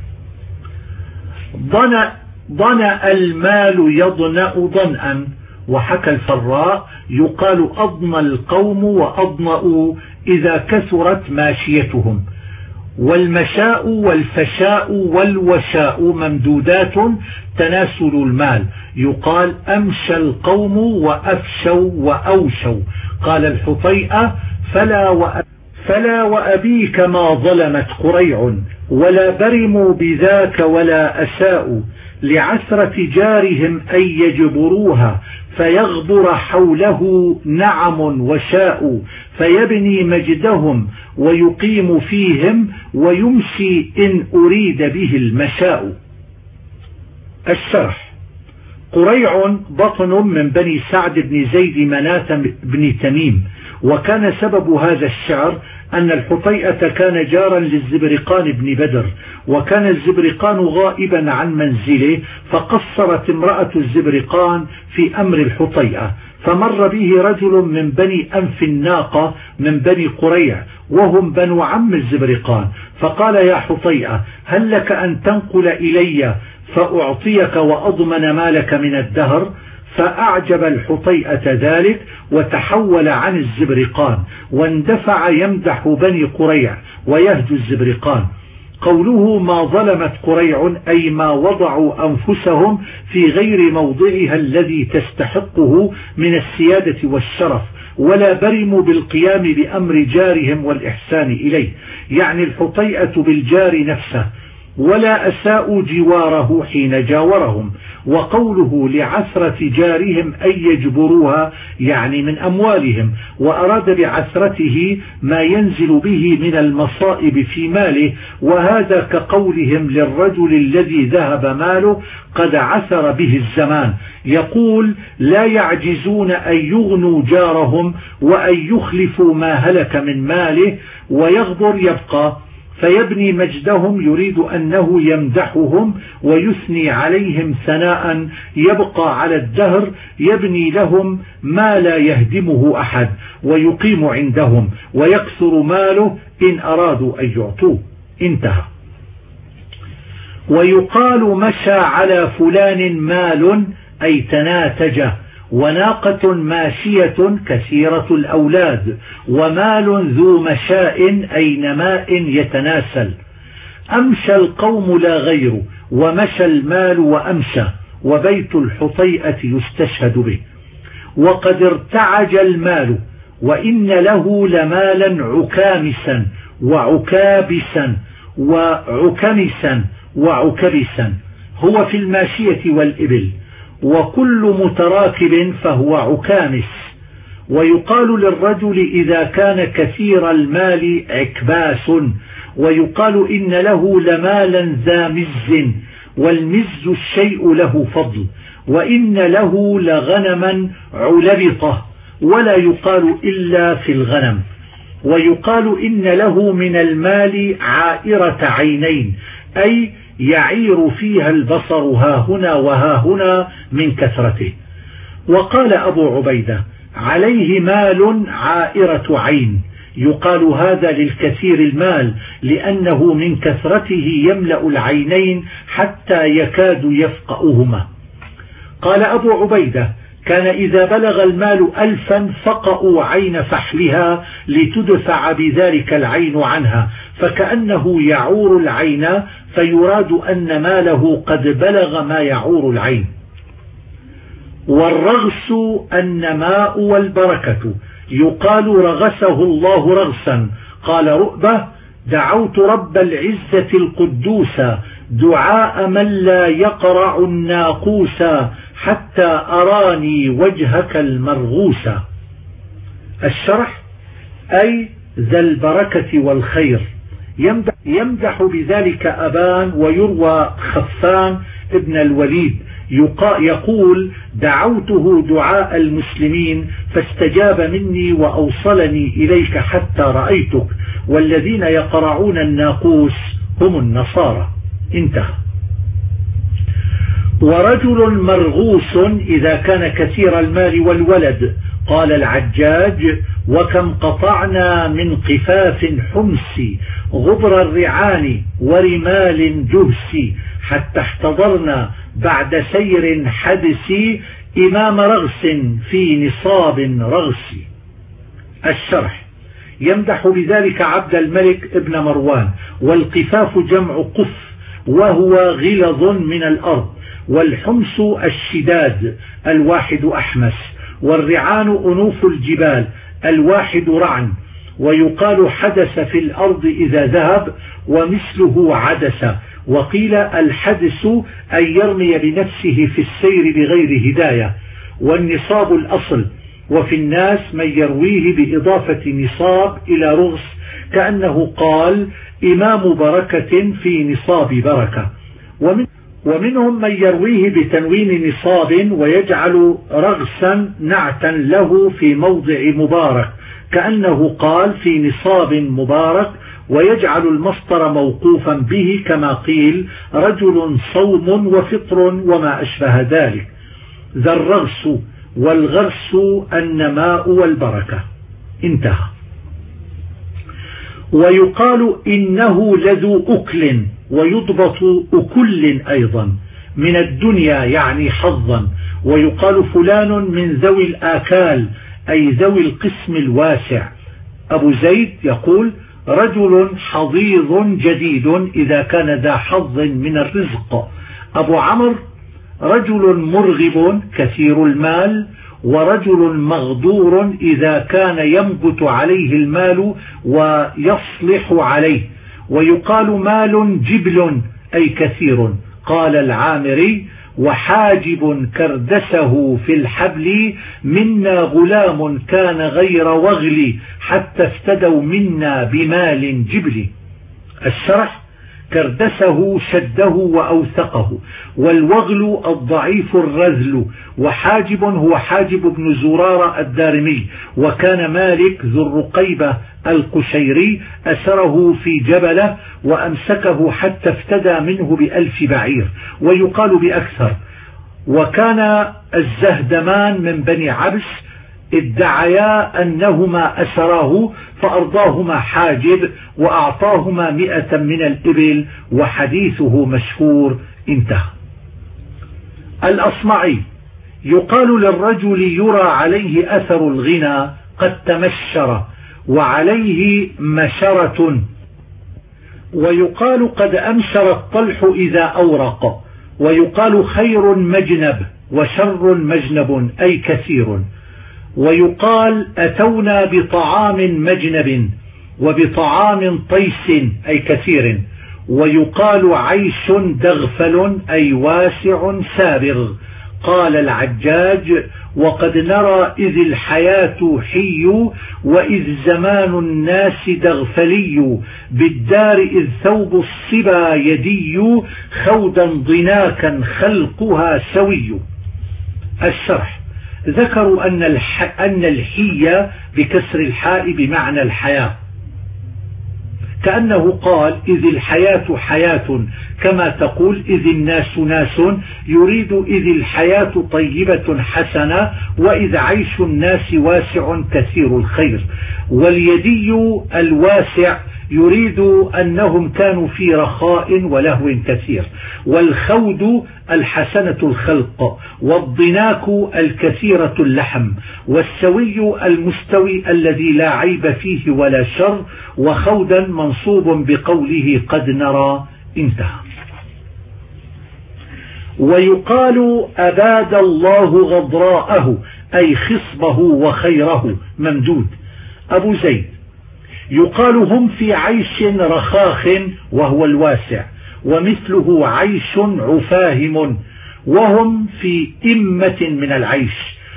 ضنأ المال يضنأ ضنأا. وحكى الفراء: يقال أضنى القوم وأضنأوا إذا كثرت ماشيتهم. والمشاء والفشاء والوشاء ممدودات تناسل المال. يقال أمشى القوم وأفشوا وأوشوا. قال الحطيئة: فلا وأبيك ما ظلمت قريع، ولا برموا بذاك ولا أساءوا، لعثرة جارهم أن يجبروها، فيغبر حوله نعم وشاء، فيبني مجدهم ويقيم فيهم، ويمشي إن أريد به المشاء. الشرح: قريع بطن من بني سعد بن زيد مناة بن تميم. وكان سبب هذا الشعر أن الحطيئة كان جارا للزبرقان بن بدر، وكان الزبرقان غائبا عن منزله، فقصرت امرأة الزبرقان في أمر الحطيئة، فمر به رجل من بني أنف الناقة من بني قريع، وهم بنو عم الزبرقان، فقال: يا حطيئة، هل لك أن تنقل إلي فأعطيك وأضمن مالك من الدهر؟ فأعجب الحطيئة ذلك وتحول عن الزبرقان واندفع يمدح بني قريع ويهجو الزبرقان. قوله ما ظلمت قريع أي ما وضعوا أنفسهم في غير موضعها الذي تستحقه من السيادة والشرف، ولا برموا بالقيام بأمر جارهم والإحسان إليه، يعني الحطيئة بالجار نفسه، ولا أساءوا جواره حين جاورهم. وقوله لعثرة جارهم أي يجبروها يعني من أموالهم، وأراد بعثرته ما ينزل به من المصائب في ماله، وهذا كقولهم للرجل الذي ذهب ماله قد عثر به الزمان، يقول لا يعجزون أن يغنوا جارهم وأن يخلفوا ما هلك من ماله، ويغبر يبقى فيبني مجدهم، يريد أنه يمدحهم ويثني عليهم ثناء يبقى على الدهر، يبني لهم ما لا يهدمه أحد ويقيم عندهم ويكثر ماله إن أرادوا أن يعطوه. انتهى. ويقال مشى على فلان مال أي تناتجه، وناقة ماشية كثيرة الأولاد، ومال ذو مشاء أي نماء يتناسل. أمشى القوم لا غير، ومشى المال وأمشى، وبيت الحطيئة يستشهد به. وقد ارتعج المال، وإن له لمالا عكامسا وعكابسا وعكمسا وعكبسا، هو في الماشية والإبل، وكل متراكب فهو عكامس. ويقال للرجل إذا كان كثير المال عكباس، ويقال إن له لمالا ذا مز، والمز الشيء له فضل، وإن له لغنما علبطة، ولا يقال إلا في الغنم. ويقال إن له من المال عائرة عينين، أي يعير فيها البصر هاهنا وهاهنا من كثرته. وقال أبو عبيدة عليه مال عائرة عين، يقال هذا للكثير المال لأنه من كثرته يملأ العينين حتى يكاد يفقأهما. قال أبو عبيدة كان إذا بلغ المال 1000 فقأوا عين فحلها لتدفع بذلك العين عنها، فكأنه يعور العين، فيراد أن ماله قد بلغ ما يعور العين. والرغس النماء والبركة، يقال رغسه الله رغسا. قال رؤبة دعوت رب العزة القدوس دعاء من لا يقرع الناقوس، حتى أراني وجهك المرغوس. الشرح أي ذا البركة والخير، يمدح بذلك أبان. ويروى خفان ابن الوليد يقول دعوته دعاء المسلمين فاستجاب مني وأوصلني إليك حتى رأيتك، والذين يقرعون الناقوس هم النصارى. انتهى. ورجل مرغوس إذا كان كثير المال والولد. قال العجاج وكم قطعنا من قفاف حمس، غبر الرعان ورمال جهس، حتى احتضرنا بعد سير حدس، إمام رغس في نصاب رغس. الشرح يمدح بذلك عبد الملك ابن مروان. والقفاف جمع قف، وهو غلظ من الأرض. والحمس الشداد، الواحد أحمس. والرعان أنوف الجبال، الواحد رعن. ويقال حدث في الأرض إذا ذهب، ومثله عدس. وقيل الحدث أن يرمي بنفسه في السير بغير هداية. والنصاب الأصل. وفي الناس من يرويه بإضافة نصاب إلى رغس، كأنه قال إمام بركة في نصاب بركة. ومنهم من يرويه بتنوين نصاب ويجعل رغسا نعتا له في موضع مبارك، كأنه قال في نصاب مبارك، ويجعل المصدر موقوفا به كما قيل رجل صوم وفطر وما أشبه ذلك. ذا الرغس والغرس النماء والبركة. انتهى. ويقال إنه لذو أكل، ويضبط أكل أيضا، من الدنيا يعني حظا. ويقال فلان من ذوي الآكال أي ذوي القسم الواسع. أبو زيد يقول رجل حظيظ جديد إذا كان ذا حظ من الرزق. أبو عمرو رجل مرغب كثير المال، ورجل مغدور إذا كان ينبت عليه المال ويصلح عليه. ويقال مال جبل أي كثير. قال العامري وحاجب كردسه في الحبل منا غلام كان غير وغل حتى افتدوا منا بمال جبل. الشرح كردسه شده وأوثقه، والوغل الضعيف الرذل، وحاجب هو حاجب بن زرارة الدارمي، وكان مالك ذو الرقيبة القشيري أسره في جبله وأمسكه حتى افتدى منه ب1000 بعير، ويقال بأكثر. وكان الزهدمان من بني عبس ادعيا أنهما أسراه فأرضاهما حاجب وأعطاهما 100 من الإبل، وحديثه مشهور. انتهى. الأصمعي يقال للرجل يرى عليه أثر الغنى قد تمشر وعليه مشرة، ويقال قد أمشر الطلح إذا أورق. ويقال خير مجنب وشر مجنب أي كثير. ويقال أتونا بطعام مجنب وبطعام طيس أي كثير. ويقال عيش دغفل أي واسع سابغ. قال العجاج وقد نرى إذ الحياة حي وإذ زمان الناس دغفلي بالدار إذ ثوب الصبا يدي خودا ضناكا خلقها سوي. الشرح ذكروا أن الحية بكسر الحاء بمعنى الحياة، كأنه قال إذ الحياة حياة، كما تقول إذ الناس ناس، يريد إذ الحياة طيبة حسنة وإذ عيش الناس واسع كثير الخير. واليدي الواسع يريد أنهم كانوا في رخاء ولهو كثير. والخود الحسنة الخلق، والضناك الكثيرة اللحم، والسوي المستوي الذي لا عيب فيه ولا شر. وخودا منصوب بقوله قد نرى. انتهى. ويقال أباد الله غضراءه أي خصبه وخيره ممدود. أبو زيد يقال هم في عيش رخاخ وهو الواسع، ومثله عيش عفاهم، وهم في إمة من العيش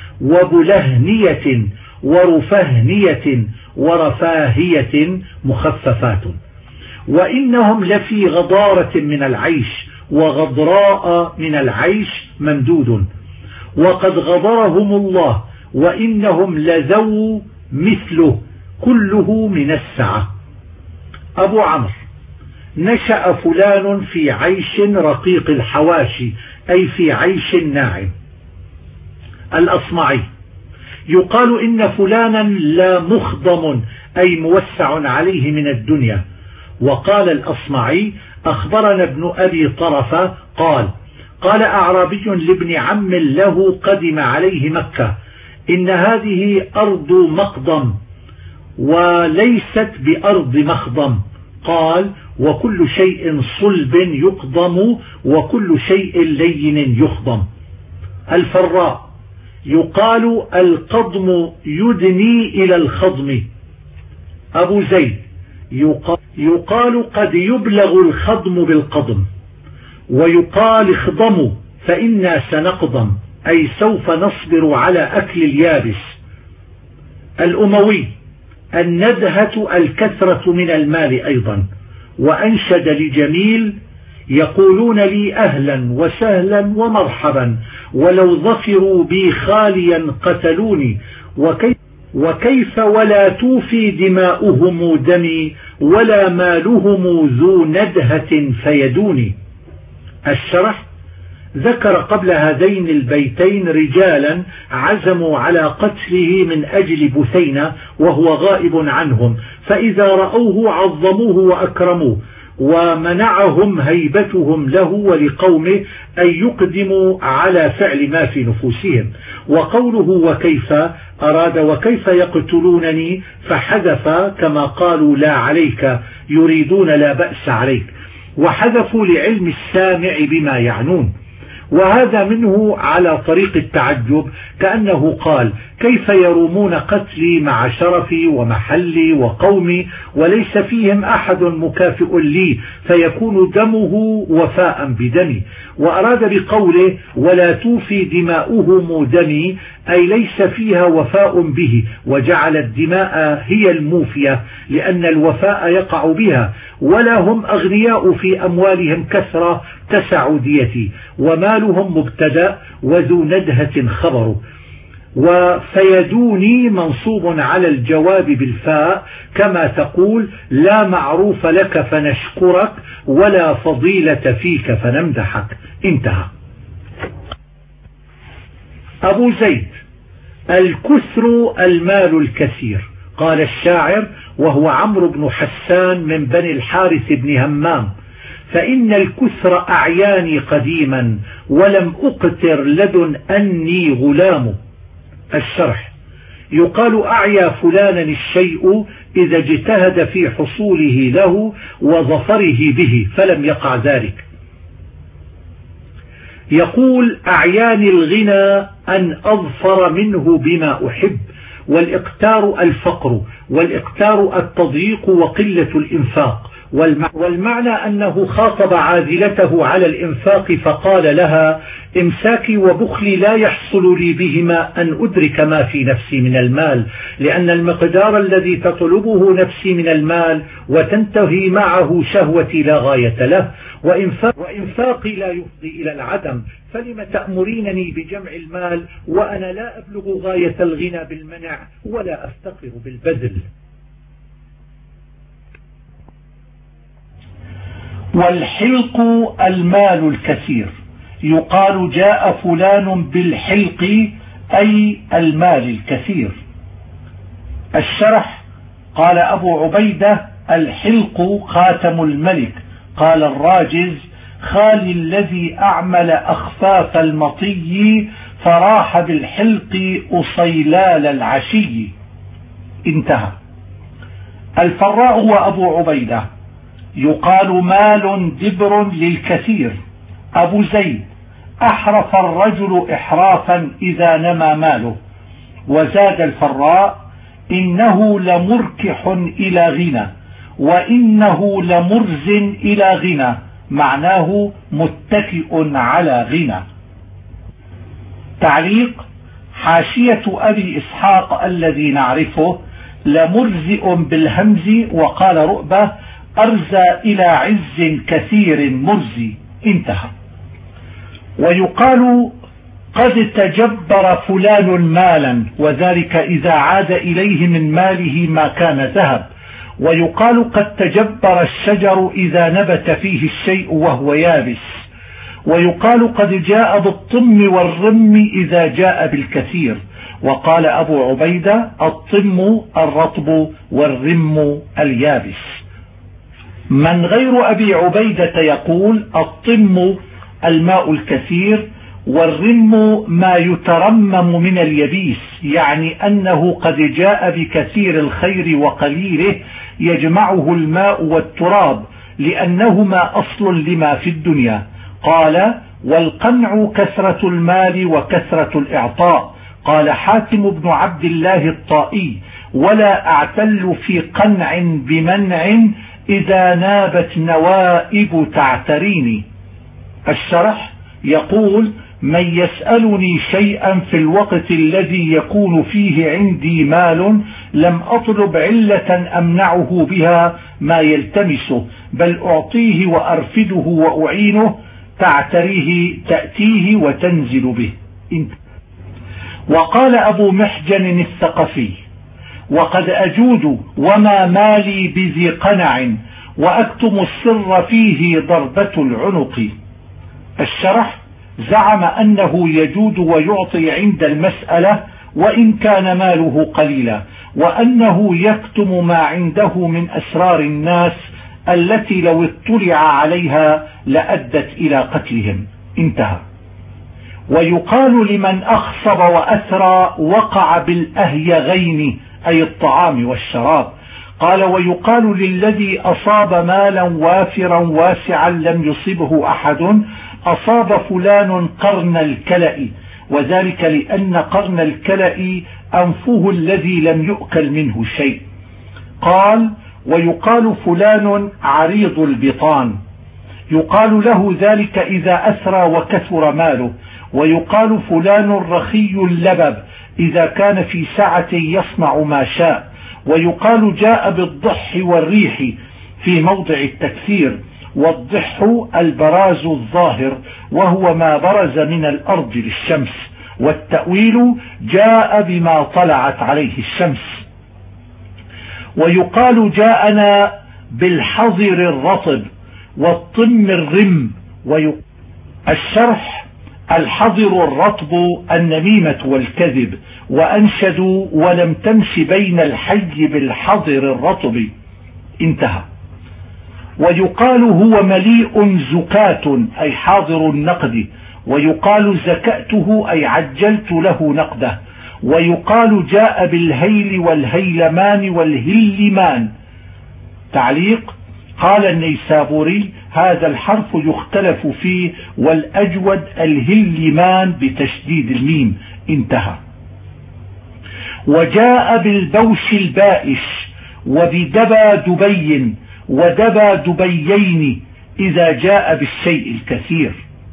وبلهنية ورفهنية ورفاهية مخففات. وإنهم لفي غضارة من العيش وغضراء من العيش ممدود. وقد غضرهم الله وإنهم لذو مثله كله من السعة. أبو عمرو نشأ فلان في عيش رقيق الحواشي أي في عيش ناعم. الأصمعي يقال إن فلانا لا مخضم أي موسع عليه من الدنيا. وقال الأصمعي أخبرنا ابن أبي طرفة قال أعرابي لابن عم له قدم عليه مكة إن هذه أرض مقضم وليست بأرض مخضم. قال وكل شيء صلب يقضم وكل شيء لين يخضم. الفراء يقال القضم يدني إلى الخضم. أبو زيد يقال قد يبلغ الخضم بالقضم. ويقال اخضموا فإنا سنقضم أي سوف نصبر على أكل اليابس. الأموي الندهة الكثرة من المال أيضا. وأنشد لجميل يقولون لي أهلا وسهلا ومرحبا ولو ظفروا بي خاليا قتلوني وكيف ولا توفي دماؤهم دمي ولا مالهم ذو ندهة فيدوني. الشرح ذكر قبل هذين البيتين رجالا عزموا على قتله من أجل بثينة وهو غائب عنهم، فإذا رأوه عظموه وأكرموه، ومنعهم هيبتهم له ولقومه أن يقدموا على فعل ما في نفوسهم. وقوله وكيف أراد وكيف يقتلونني فحذف كما قالوا لا عليك يريدون لا بأس عليك، وحذفوا لعلم السامع بما يعنون. وهذا منه على طريق التعجب، كأنه قال كيف يرومون قتلي مع شرفي ومحلي وقومي وليس فيهم أحد مكافئ لي فيكون دمه وفاء بدمي. وأراد بقوله ولا توفي دماؤهم دمي أي ليس فيها وفاء به، وجعل الدماء هي الموفية لأن الوفاء يقع بها، ولا هم أغنياء في أموالهم كثرة تسع ديتي، ومالهم مبتدأ وذو ندهة خبر. وفيدوني منصوب على الجواب بالفاء كما تقول لا معروف لك فنشكرك ولا فضيلة فيك فنمدحك. انتهى. أبو زيد الكثر المال الكثير. قال الشاعر وهو عمرو بن حسان من بني الحارث بن همام فإن الكثر أعياني قديما ولم أقتر لدن أني غلام. الشرح يقال أعيا فلانا الشيء إذا اجتهد في حصوله له وظفره به فلم يقع ذلك. يقول أعياني الغنى أن أظفر منه بما أحب، والإقتار الفقر، والإقتار التضييق وقلة الإنفاق. والمعنى أنه خاطب عاذلته على الإنفاق فقال لها إمساكي وبخلي لا يحصل لي بهما أن أدرك ما في نفسي من المال، لأن المقدار الذي تطلبه نفسي من المال وتنتهي معه شهوتي لا غاية له، وإنفاقي لا يفضي إلى العدم، فلم تأمرينني بجمع المال وأنا لا أبلغ غاية الغنى بالمنع ولا أفتقر بالبذل. والحلق المال الكثير. يقال جاء فلان بالحلق أي المال الكثير. الشرح قال أبو عبيدة الحلق خاتم الملك. قال الراجز خالي الذي أعمل أخفاف المطي فراح بالحلق أصيلال العشي. انتهى. الفراء هو أبو عبيدة. يقال مال دبر للكثير. أبو زيد أحرف الرجل إحرافا إذا نمى ماله. وزاد الفراء إنه لمركح إلى غنى وإنه لمرز إلى غنى، معناه متكئ على غنى. تعليق حاشية أبي إسحاق الذي نعرفه لمرزئ بالهمز، وقال رؤبة أرزى إلى عز كثير مرزي. انتهى. ويقال قد تجبر فلان مالا، وذلك إذا عاد إليه من ماله ما كان ذهب. ويقال قد تجبر الشجر إذا نبت فيه الشيء وهو يابس. ويقال قد جاء بالطم والرم إذا جاء بالكثير. وقال أبو عبيدة الطم الرطب والرم اليابس. من غير أبي عبيدة يقول الطم الماء الكثير والرم ما يترمم من اليبيس، يعني أنه قد جاء بكثير الخير وقليله يجمعه الماء والتراب لأنهما أصل لما في الدنيا. قال والقنع كثرة المال وكثرة الإعطاء. قال حاتم بن عبد الله الطائي ولا أعتل في قنع بمنع إذا نابت نوائب تعتريني. الشرح يقول من يسألني شيئا في الوقت الذي يكون فيه عندي مال لم أطلب علة أمنعه بها ما يلتمسه، بل أعطيه وأرفده وأعينه تعتريه تأتيه وتنزل به. وقال أبو محجن الثقفي وقد أجود وما مالي بذي قنع وأكتم السر فيه ضربة العنق. الشرح زعم أنه يجود ويعطي عند المسألة وإن كان ماله قليلا، وأنه يكتم ما عنده من أسرار الناس التي لو اطلع عليها لأدت إلى قتلهم. انتهى. ويقال لمن أخصب وأثرى وقع بالأهيغين أي الطعام والشراب. قال ويقال للذي أصاب مالا وافرا واسعا لم يصبه أحد أصاب فلان قرن الكلأ، وذلك لأن قرن الكلأ أنفه الذي لم يؤكل منه شيء. قال ويقال فلان عريض البطان، يقال له ذلك إذا أثرى وكثر ماله. ويقال فلان رخي اللبب إذا كان في سعة يصنع ما شاء. ويقال جاء بالضح والريح في موضع التكثير، والضح البراز الظاهر وهو ما برز من الأرض للشمس، والتأويل جاء بما طلعت عليه الشمس. ويقال جاءنا بالحظر الرطب والطم الرم. الشرح الحظر الرطب النميمة والكذب، وأنشدوا ولم تمش بين الحي بالحظر الرطب. انتهى. ويقال هو مليء زكاة أي حاضر النقد، ويقال زكأته أي عجلت له نقده. ويقال جاء بالهيل والهيلمان والهلمان. تعليق: قال النيسابوري هذا الحرف يختلف فيه، والأجود الهلمان بتشديد الميم. انتهى. وجاء بالبوش البائش وبدبى دبي ودبى دبيين إذا جاء بالشيء الكثير.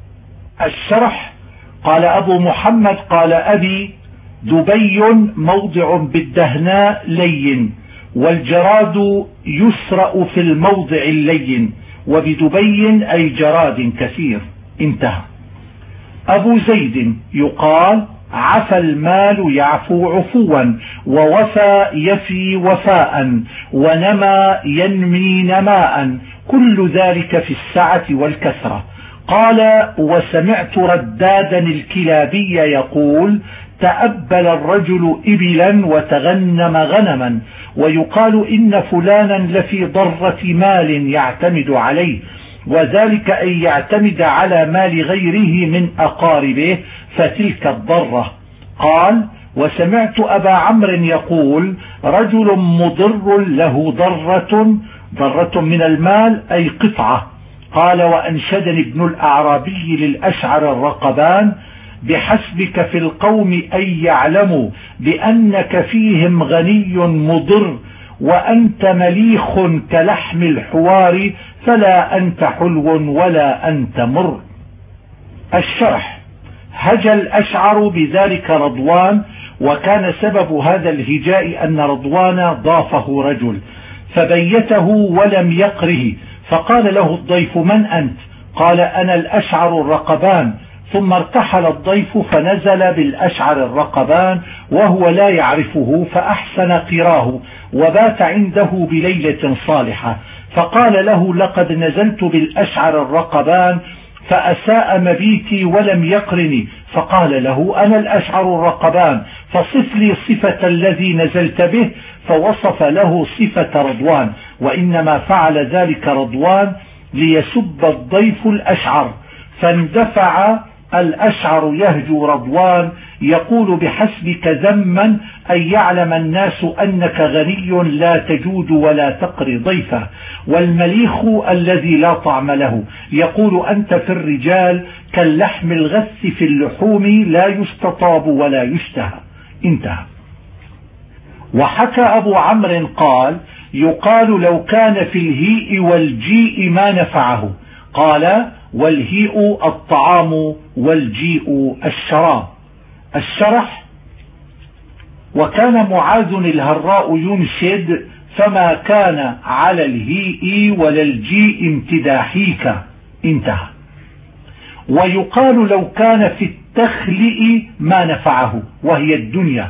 الشرح: قال أبو محمد قال أبي دبي موضع بالدهناء لين، والجراد يسرأ في الموضع اللين، وبدبي أي جراد كثير. انتهى. أبو زيد يقال عفى المال يعفو عفوا، ووفى يفي وفاء، ونمى ينمي نماء، كل ذلك في السعة والكثرة. قال وسمعت ردادا الكلابي يقول تأبل الرجل إبلا وتغنم غنما. ويقال إن فلانا لفي ضرة مال يعتمد عليه، وذلك أن يعتمد على مال غيره من أقاربه، فتلك الضرة. قال وسمعت أبا عمرو يقول رجل مضر له ضرة من المال أي قطعة. قال وأنشدني ابن الأعرابي للأشعر الرقبان بحسبك في القوم أن يعلموا بأنك فيهم غني مضر، وأنت مليخ كلحم الحوار، فلا أنت حلو ولا أنت مر. الشرح: هجى الأشعر بذلك رضوان، وكان سبب هذا الهجاء أن رضوان ضافه رجل فبيته ولم يقره، فقال له الضيف من أنت؟ قال أنا الأشعر الرقبان. ثم ارتحل الضيف فنزل بالأشعر الرقبان وهو لا يعرفه، فأحسن قراه وبات عنده بليلة صالحة، فقال له لقد نزلت بالأشعر الرقبان فأساء مبيتي ولم يقرني. فقال له أنا الأشعر الرقبان، فصف لي صفة الذي نزلت به. فوصف له صفة رضوان، وإنما فعل ذلك رضوان ليسب الضيف الأشعر، فاندفع الأشعر يهجو رضوان يقول بحسبك ذما أن يعلم الناس أنك غني لا تجود ولا تقري ضيفه. والمليخ الذي لا طعم له يقول أنت في الرجال كاللحم الغث في اللحوم لا يستطاب ولا يشتهى. انتهى. وحكى أبو عمرو قال يقال لو كان في الهيء والجيء ما نفعه. قال والهيء الطعام والجيء الشراب. الشرح: وكان معاذ الهراء ينشد فما كان على الهيء ولا الجيء امتداحيك. انتهى. ويقال لو كان في التخلئ ما نفعه وهي الدنيا.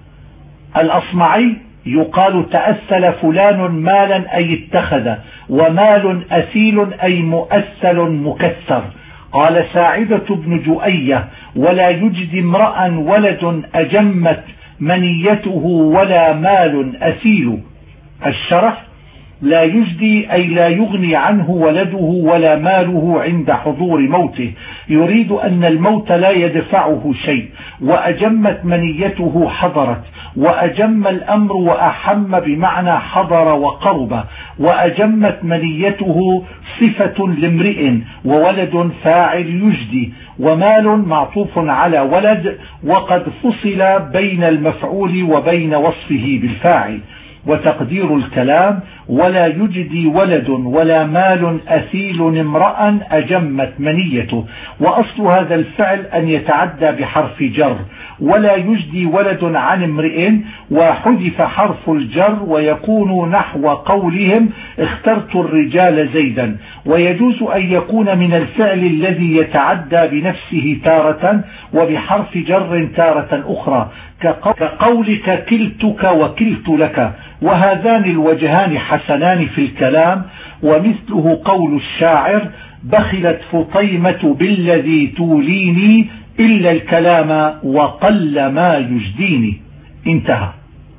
الأصمعي يقال تأثل فلان مالا أي اتخذ، ومال أثيل أي مؤثل مكثر. قال ساعدة بن جؤية ولا يجد امرأ ولد أجمت منيته ولا مال أثيل. الشرح: لا يجدي أي لا يغني عنه ولده ولا ماله عند حضور موته، يريد أن الموت لا يدفعه شيء، وأجمت منيته حضرت، وأجم الأمر وأحم بمعنى حضر وقرب، وأجمت منيته صفة لامرئ، وولد فاعل يجدي، ومال معطوف على ولد، وقد فصل بين المفعول وبين وصفه بالفاعل. وتقدير الكلام: ولا يجدي ولد ولا مال أثيل امرأ أجمت منيته. وأصل هذا الفعل أن يتعدى بحرف جر، ولا يجدي ولد عن امرئ، وحذف حرف الجر، ويكون نحو قولهم اخترت الرجال زيدا. ويجوز أن يكون من الفعل الذي يتعدى بنفسه تارة وبحرف جر تارة أخرى، كقولك كلتك وكلت لك. وهذان الوجهان حسنان في الكلام. ومثله قول الشاعر: بخلت فطيمة بالذي توليني إلا الكلام وقل ما يجديني. انتهى.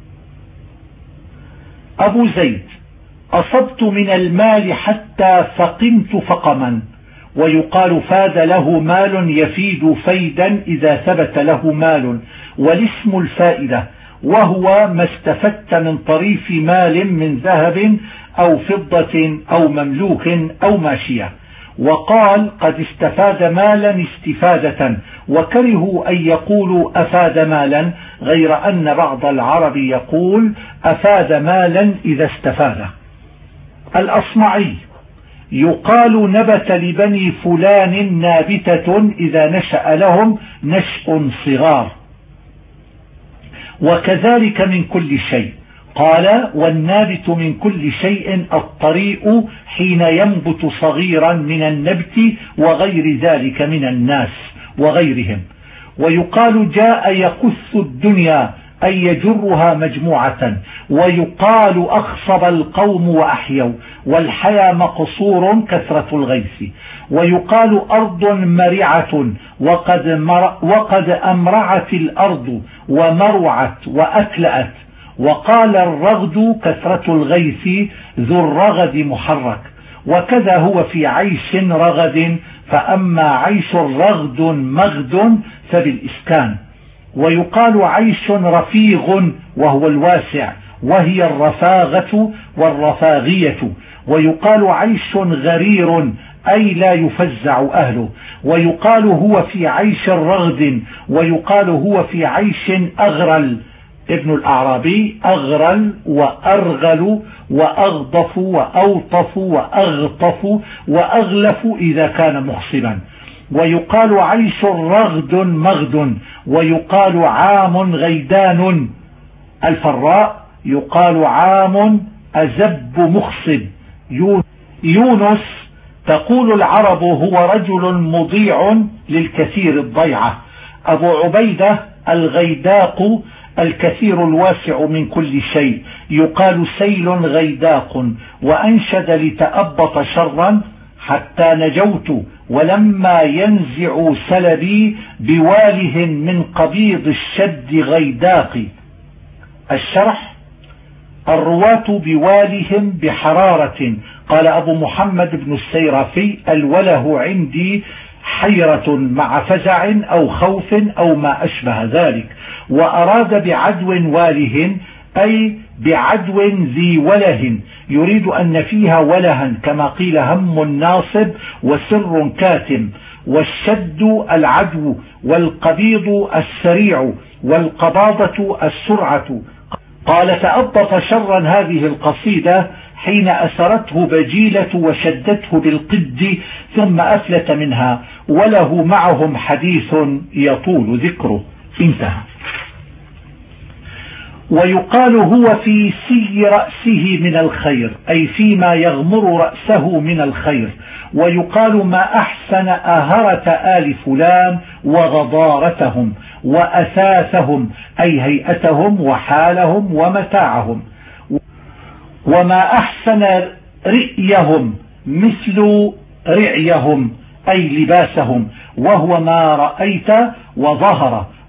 أبو زيد: أصبت من المال حتى فقمت فقما. ويقال فاد له مال يفيد فيدا إذا ثبت له مال، والاسم الفائدة، وهو ما استفدت من طريف مال من ذهب أو فضة أو مملوك أو ماشية. وقال قد استفاد مالا استفادة، وكرهوا أن يقولوا أفاد مالا، غير أن بعض العرب يقول أفاد مالا إذا استفاد. الأصمعي: يقال نبت لبني فلان نابتة إذا نشأ لهم نشء صغار. وكذلك من كل شيء. قال: والنابت من كل شيء الطريء حين ينبت صغيرا من النبت وغير ذلك من الناس وغيرهم. ويقال جاء يقث الدنيا أي يجرها مجموعة. ويقال أخصب القوم وأحيوا، والحيا مقصور كثرة الغيث. ويقال أرض مرعة، وقد أمرعت الأرض ومرعت وأكلأت. وقال الرغد كثرة الغيث ذو الرغد محرك. وكذا هو في عيش رغد، فأما عيش رغد مغد فبالإسكان. ويقال عيش رفيغ وهو الواسع، وهي الرفاغة والرفاغية. ويقال عيش غرير أي لا يفزع أهله. ويقال هو في عيش رغد، ويقال هو في عيش أغرل. ابن الأعرابي: أغرل وأرغل وأغضف وأوطف وأغطف وأغلف إذا كان مخصبا. ويقال عيش رغد مغد. ويقال عام غيدان. الفراء: يقال عام أزب مخصب. يونس: تقول العرب هو رجل مضيع للكثير الضيعة. أبو عبيدة: الغيداق الكثير الواسع من كل شيء. يقال سيل غيداق. وأنشد: لتأبط شرا حتى نجوت، ولما ينزع سلبي بواله من قبيض الشد غيداق. الشرح: الرواة بوالهم بحرارة. قال أبو محمد بن السيرافي: الوله عندي حيرة مع فزع أو خوف أو ما أشبه ذلك. وأراد بعدو واله أي بعدو ذي وله، يريد أن فيها ولها، كما قيل هم ناصب وسر كاتم. والشد العدو، والقبيض السريع، والقباضة السرعة. قال: تأبط شرا هذه القصيدة حين أسرته بجيلة وشدته بالقد ثم أفلت منها، وله معهم حديث يطول ذكره. انتهى. ويقال هو في سي رأسه من الخير، أي فيما يغمر رأسه من الخير. ويقال ما أحسن أهرة آل فلان وغضارتهم وأثاثهم، أي هيئتهم وحالهم ومتاعهم. وما أحسن رئيهم مثل رعيهم، أي لباسهم، وهو ما رأيت وظهر.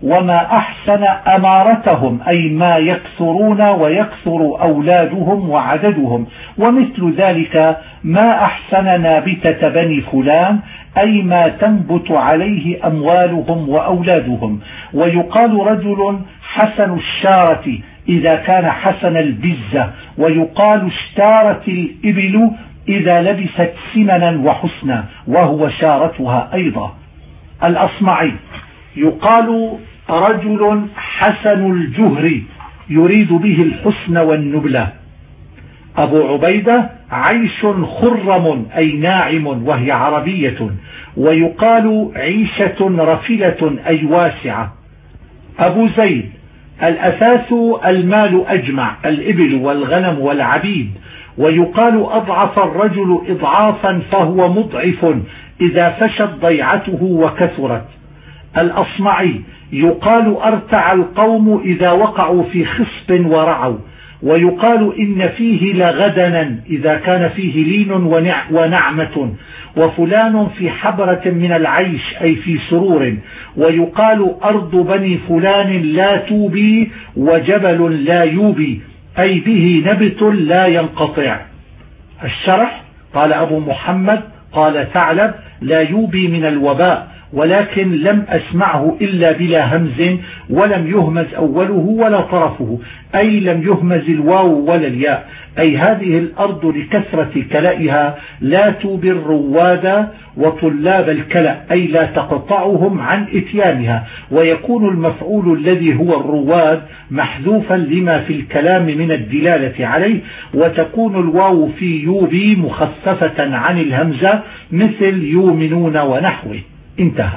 وما أحسن أمارتهم أي ما يكثرون ويكثر أولادهم وعددهم، ومثل ذلك ما أحسن نابتة بني فلان أي ما تنبت عليه أموالهم وأولادهم. ويقال رجل حسن الشارة إذا كان حسن البزة، ويقال اشتارت الإبل إذا لبست سمنا وحسنا وهو شارتها أيضا. الأصمعي يقال رجل حسن الجهر يريد به الحسن والنبلة. أبو عبيدة عيش خرم أي ناعم وهي عربية، ويقال عيشة رفلة أي واسعة. أبو زيد الأثاث المال أجمع، الإبل والغنم والعبيد، ويقال أضعف الرجل إضعافا فهو مضعف إذا فشت ضيعته وكثرت. الأصمعي يقال أرتع القوم إذا وقعوا في خصب ورعوا، ويقال إن فيه لغدنا إذا كان فيه لين ونعمة، وفلان في حبرة من العيش أي في سرور. ويقال أرض بني فلان لا توبي وجبل لا يوبي أي به نبت لا ينقطع. الشرح قال أبو محمد قال ثعلب لا يوبي من الوباء، ولكن لم أسمعه إلا بلا همز، ولم يهمز أوله ولا طرفه، أي لم يهمز الواو ولا الياء، أي هذه الأرض لكثرة كلائها لا توبي الرواد وطلاب الكلأ، أي لا تقطعهم عن إتيانها. ويكون المفعول الذي هو الرواد محذوفا لما في الكلام من الدلالة عليه، وتكون الواو في يوبي مخففة عن الهمزة مثل يؤمنون ونحوه. انتهى.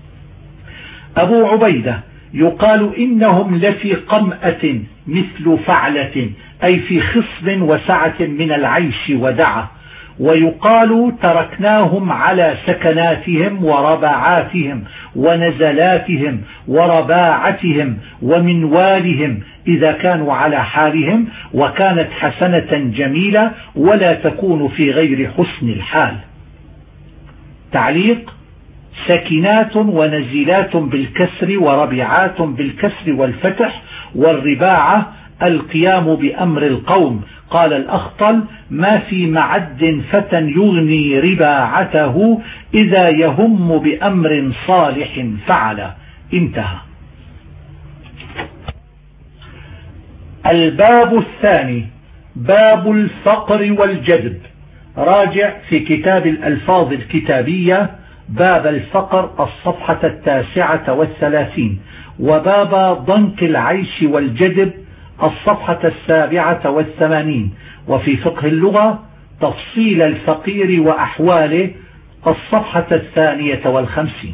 أبو عبيدة يقال إنهم لفي قمأة مثل فعلة أي في خصب وسعة من العيش ودعة. ويقال تركناهم على سكناتهم ورباعاتهم ونزلاتهم ورباعتهم ومنوالهم إذا كانوا على حالهم، وكانت حسنة جميلة ولا تكون في غير حسن الحال. تعليق: سكنات ونزلات بالكسر وربيعات بالكسر والفتح، والرباعة القيام بأمر القوم. قال الأخطل: ما في معد فتى يغني رباعته إذا يهم بأمر صالح فعل. انتهى. الباب الثاني باب الفقر والجذب. راجع في كتاب الألفاظ الكتابية باب الفقر الصفحة 39، وباب ضنك العيش والجذب الصفحة 87، وفي فقه اللغة تفصيل الفقير وأحواله الصفحة 52.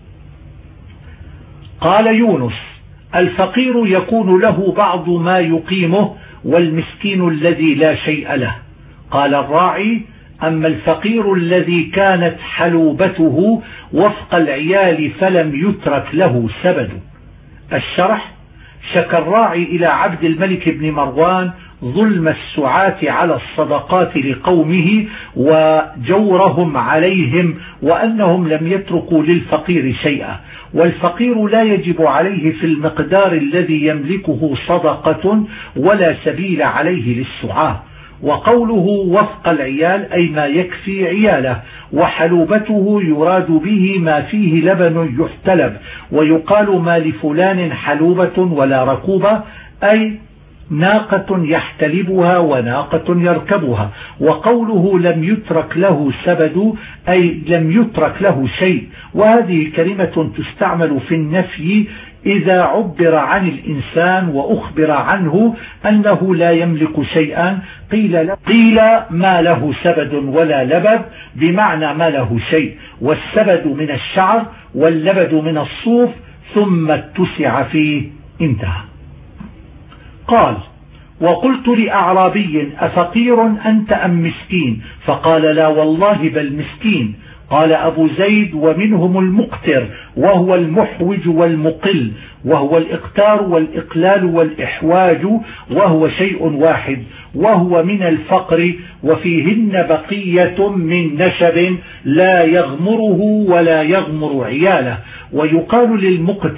قال يونس: الفقير يكون له بعض ما يقيمه، والمسكين الذي لا شيء له. قال الراعي: أما الفقير الذي كانت حلوبته وفق العيال فلم يترك له سبد. الشرح: شكى الراعي إلى عبد الملك بن مروان ظلم السعاة على الصدقات لقومه وجورهم عليهم، وأنهم لم يتركوا للفقير شيئا، والفقير لا يجب عليه في المقدار الذي يملكه صدقة ولا سبيل عليه للسعاة. وقوله وفق العيال أي ما يكفي عياله، وحلوبته يراد به ما فيه لبن يحتلب، ويقال ما لفلان حلوبة ولا ركوبة أي ناقة يحتلبها وناقة يركبها. وقوله لم يترك له سبد أي لم يترك له شيء، وهذه كلمة تستعمل في النفي إذا عبر عن الإنسان وأخبر عنه أنه لا يملك شيئا. قيل ما له سبد ولا لبد، بمعنى ما له شيء، والسبد من الشعر واللبد من الصوف ثم اتسع فيه. انتهى. قال: وقلت لأعرابي: أفقير أنت أم مسكين؟ فقال: لا والله بل مسكين. قال أبو زيد: ومنهم المقتر وهو المحوج والمقل، وهو الإقتار والإقلال والإحواج، وهو شيء واحد، وهو من الفقر، وفيهن بقية من نشب لا يغمره ولا يغمر عياله. ويقال للمقتر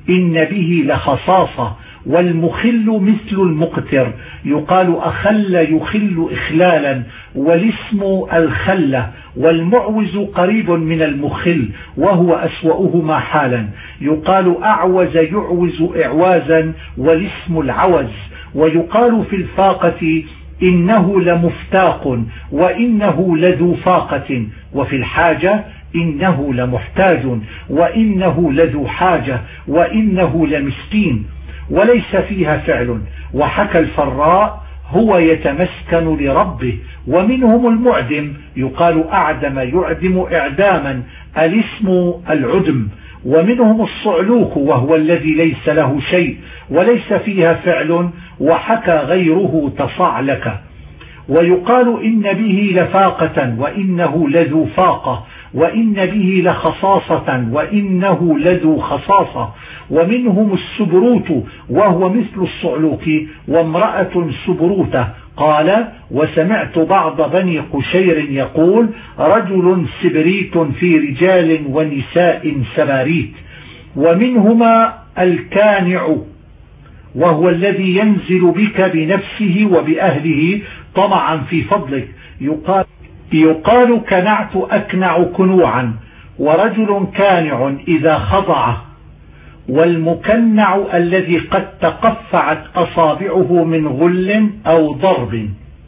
إن به لخصاصة. والمخل مثل المقتر، يقال أخل يخل إخلالا، والاسم الخلة. والمعوز قريب من المخل وهو أسوأهما حالا، يقال أعوز يعوز إعوازا، والاسم العوز. ويقال في الفاقة إنه لمفتاق وإنه لذو فاقة، وفي الحاجة إنه لمحتاج وإنه لذو حاجة وإنه لمسكين، وليس فيها فعل. وحكى الفراء هو يتمسكن لربه. ومنهم المعدم، يقال أعدم يعدم إعداما، الاسم العدم. ومنهم الصعلوك وهو الذي ليس له شيء وليس فيها فعل، وحكى غيره تصعلك. ويقال إن به لفاقة وإنه لذو فاقة، وإن به لخصاصة وإنه لذو خصاصة. ومنهم السبروت وهو مثل الصعلوك، وامرأة سبروتة. قال: وسمعت بعض بني قشير يقول: رجل سبريت في رجال ونساء سباريت. ومنهما الكانع وهو الذي ينزل بك بنفسه وبأهله طمعا في فضلك، يقال كنعت أكنع كنوعا. ورجل كانع إذا خضع. والمكنع الذي قد تقفعت أصابعه من غل أو ضرب.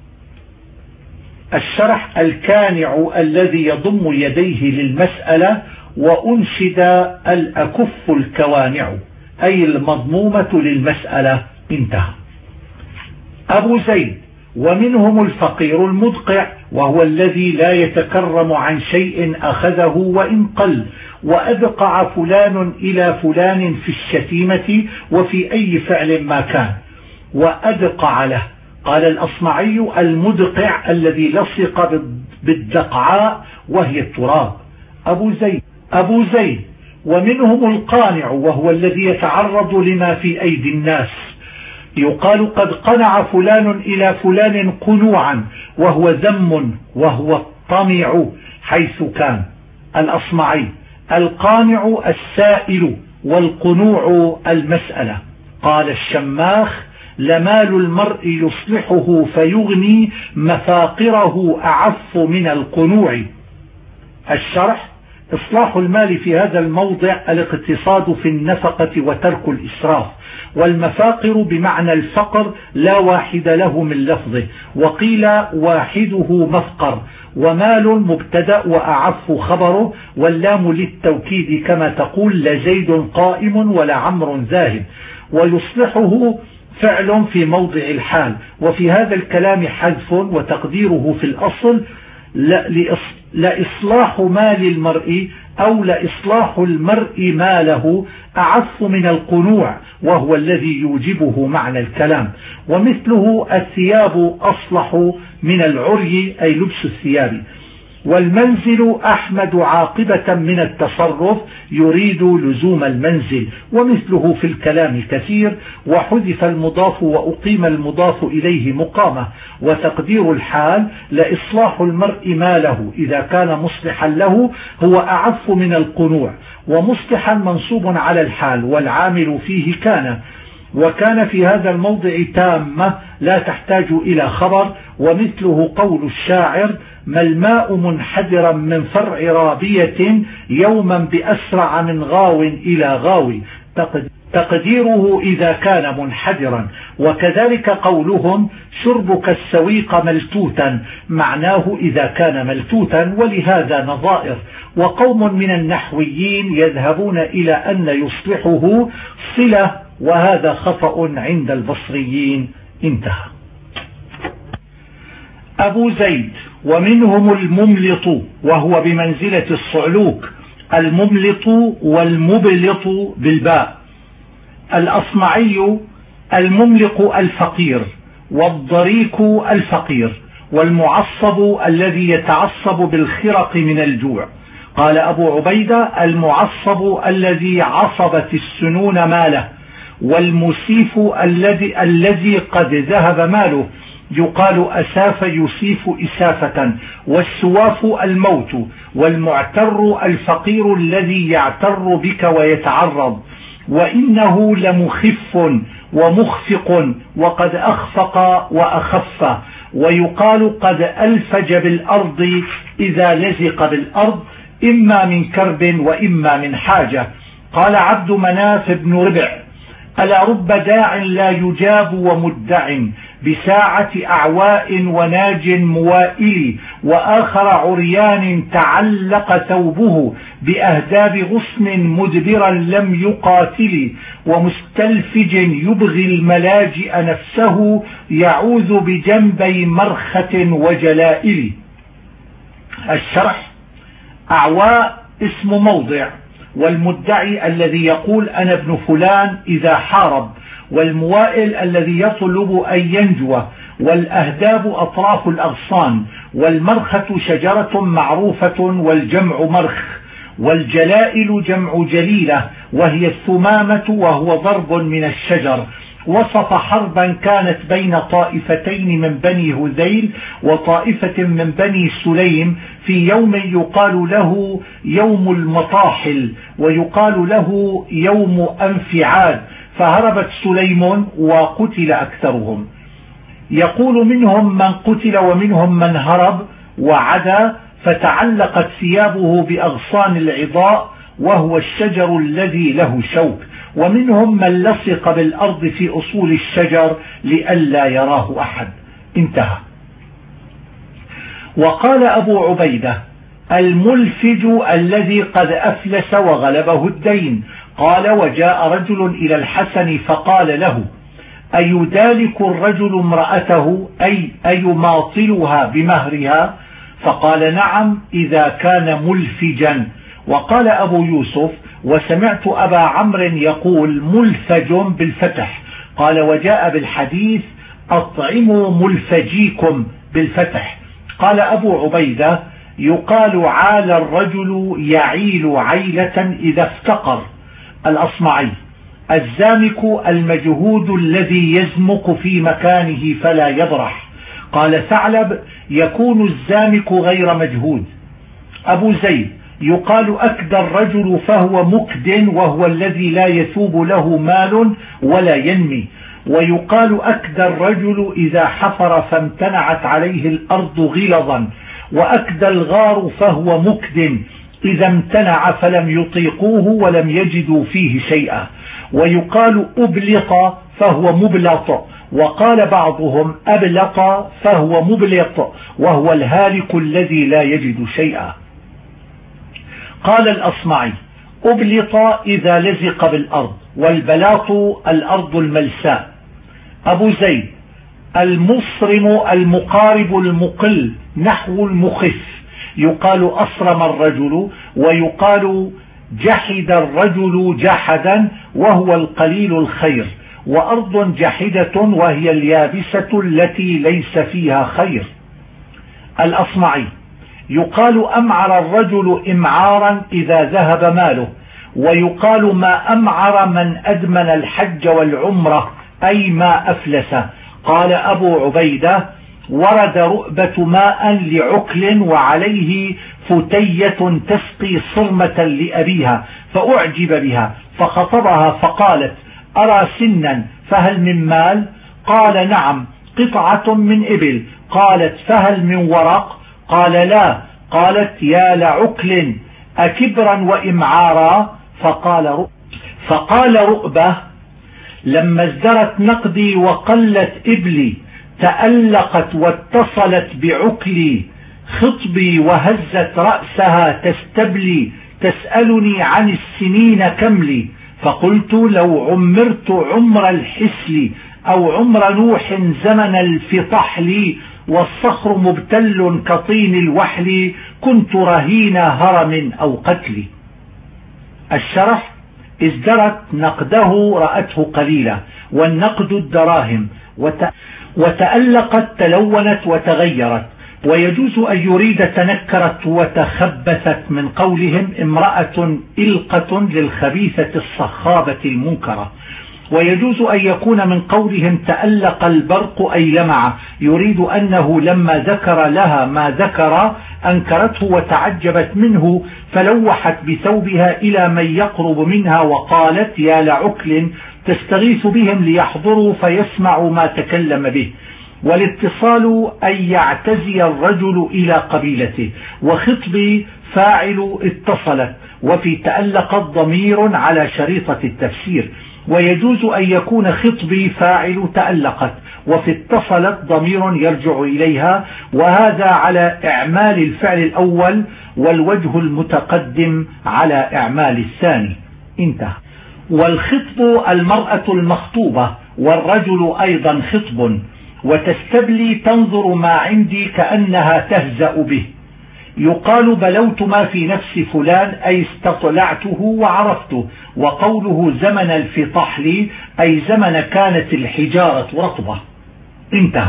الشرح: الكانع الذي يضم يديه للمسألة، وأنشد الأكف الكوانع أي المضمومة للمسألة. انتهى. أبو زيد: ومنهم الفقير المدقع وهو الذي لا يتكرم عن شيء أخذه وإن قل، وأدقع فلان إلى فلان في الشتيمة وفي أي فعل ما كان، وأدقع له. قال الأصمعي: المدقع الذي لصق بالدقعاء وهي التراب. أبو زيد: ومنهم القانع وهو الذي يتعرض لما في أيدي الناس، يقال قد قنع فلان إلى فلان قنوعا، وهو ذم وهو الطمع حيث كان. الأصمعي: القانع السائل، والقنوع المسألة. قال الشماخ: لمال المرء يصلحه فيغني، مفاقره أعف من القنوع. الشرح: إصلاح المال في هذا الموضع الاقتصاد في النفقة وترك الإسراف. والمفاقر بمعنى الفقر لا واحد له من لفظه، وقيل واحده مفقر. ومال مبتدأ وأعف خبره، واللام للتوكيد كما تقول لزيد قائم ولا عمر ذاهب. ويصلحه فعل في موضع الحال. وفي هذا الكلام حذف، وتقديره في الأصل لإصلاح مال المرء أو لإصلاح المرء ماله أعف من القنوع، وهو الذي يوجبه معنى الكلام. ومثله الثياب أصلح من العري أي لبس الثياب. والمنزل أحمد عاقبة من التصرف، يريد لزوم المنزل. ومثله في الكلام كثير، وحذف المضاف وأقيم المضاف إليه مقامة. وتقدير الحال لإصلاح المرء ماله إذا كان مصلحا له هو أعف من القنوع. ومصلحا منصوب على الحال، والعامل فيه كان. وكان في هذا الموضع تامة لا تحتاج إلى خبر. ومثله قول الشاعر: ما الماء منحدرا من فرع رابية، يوما بأسرع من غاو إلى غاوي. تقديره إذا كان منحدرا. وكذلك قولهم: شربك السويق ملتوتا، معناه إذا كان ملتوتا، ولهذا نظائر. وقوم من النحويين يذهبون إلى أن يصلحه صلة، وهذا خطأ عند البصريين. انتهى. أبو زيد: ومنهم المملط وهو بمنزلة الصعلوك، المملط والمبلط بالباء. الأصمعي: المملق الفقير، والضريك الفقير، والمعصب الذي يتعصب بالخرق من الجوع. قال أبو عبيدة: المعصب الذي عصبت السنون ماله. والمسيف الذي قد ذهب ماله، يقال أساف يسيف إسافة. والسواف الموت. والمعتر الفقير الذي يعتر بك ويتعرض. وإنه لمخف ومخفق وقد أخفق وأخف. ويقال قد ألفج بالأرض إذا لزق بالأرض، إما من كرب وإما من حاجة. قال عبد مناف بن ربع: ألا رب داع لا يجاب ومدع، بساعة أعواء وناج موائل، وآخر عريان تعلق ثوبه، بأهداب غصن مدبرا لم يقاتل، ومستلفج يبغي الملاجئ نفسه، يعوذ بجنبي مرخة وجلائل. الشرح: أعواء اسم موضع، والمدعي الذي يقول أنا ابن فلان إذا حارب، والموائل الذي يطلب أن ينجو، والأهداب أطراف الأغصان، والمرخة شجرة معروفة والجمع مرخ، والجلائل جمع جليلة وهي الثمامة وهو ضرب من الشجر. وصف حربا كانت بين طائفتين من بني هذيل وطائفة من بني سليم في يوم يقال له يوم المطاحل، ويقال له يوم أنفعاد، فهربت سليم وقتل أكثرهم. يقول منهم من قتل ومنهم من هرب وعدا، فتعلقت ثيابه بأغصان العضاء وهو الشجر الذي له شوك، ومنهم من لصق بالأرض في أصول الشجر لئلا يراه أحد. انتهى. وقال أبو عبيدة: الملفج الذي قد أفلس وغلبه الدين. قال: وجاء رجل إلى الحسن فقال له: أيدالك الرجل امرأته، أي أيماطلها بمهرها؟ فقال: نعم إذا كان ملفجا. وقال أبو يوسف: وسمعت أبا عمرو يقول ملفج بالفتح. قال: وجاء بالحديث أطعموا ملفجيكم بالفتح. قال أبو عبيدة: يقال عال الرجل يعيل عيلة إذا افتقر. الأصمعي: الزامك المجهود الذي يزمق في مكانه فلا يبرح. قال ثعلب: يكون الزامك غير مجهود. أبو زيد: يقال أكدى الرجل فهو مكد، وهو الذي لا يثوب له مال ولا ينمي. ويقال أكدى الرجل إذا حفر فامتنعت عليه الأرض غلظا. وأكدى الغار فهو مكد إذا امتنع فلم يطيقوه ولم يجدوا فيه شيئا. ويقال أبلط فهو مبلط. وقال بعضهم أبلط فهو مبلط، وهو الهالك الذي لا يجد شيئا. قال الأصمعي: أبلط إذا لزق بالأرض، والبلاط الأرض الملساء. أبو زيد: المصرم المقارب المقل نحو المخف. يقال أصرم الرجل، ويقال جحد الرجل جحدا، وهو القليل الخير. وأرض جحدة وهي اليابسة التي ليس فيها خير. الأصمعي: يقال أمعر الرجل إمعارا إذا ذهب ماله. ويقال ما أمعر من أدمن الحج والعمرة، أي ما أفلس. قال أبو عبيدة: ورد رؤبة ماء لعكل وعليه فتية تسقي صرمة لأبيها، فأعجب بها فخطبها فقالت: أرى سنا، فهل من مال؟ قال: نعم، قطعة من إبل. قالت: فهل من ورق؟ قال: لا. قالت: يا لعكل، أكبرا وإمعارا؟ فقال رؤبة: لما ازدرت نقدي وقلت إبلي، تألقت واتصلت بعكلي، خطبي وهزت رأسها تستبلي، تسألني عن السنين كم لي. فقلت: لو عمرت عمر الحسل، أو عمر نوح زمن الفطحل، والصخر مبتل كطين الوحل، كنت رهين هرم أو قتل. الشرح: ازدرت نقده رأته قليلة، والنقد الدراهم، وتألقت تلونت وتغيرت. ويجوز أن يريد تنكرت وتخبثت من قولهم امرأة إلقة للخبيثة الصخابة المنكرة. ويجوز أن يكون من قولهم تألق البرق أي لمع، يريد أنه لما ذكر لها ما ذكر أنكرته وتعجبت منه فلوحت بثوبها إلى من يقرب منها وقالت يا لعكل تستغيث بهم ليحضروا فيسمعوا ما تكلم به. والاتصال أن يعتزي الرجل إلى قبيلته، وخطبي فاعل اتصلت، وفي تألق ضمير على شريطة التفسير. ويجوز أن يكون خطبي فاعل تألقت، وفي اتصلت ضمير يرجع إليها، وهذا على إعمال الفعل الأول، والوجه المتقدم على إعمال الثاني. انتهى. والخطب المرأة المخطوبة، والرجل أيضا خطب. وتستبلي تنظر ما عندي كأنها تهزأ به. يقال بلوت ما في نفس فلان أي استطلعته وعرفته. وقوله زمن الفطحل أي زمن كانت الحجارة رطبة. انتهى.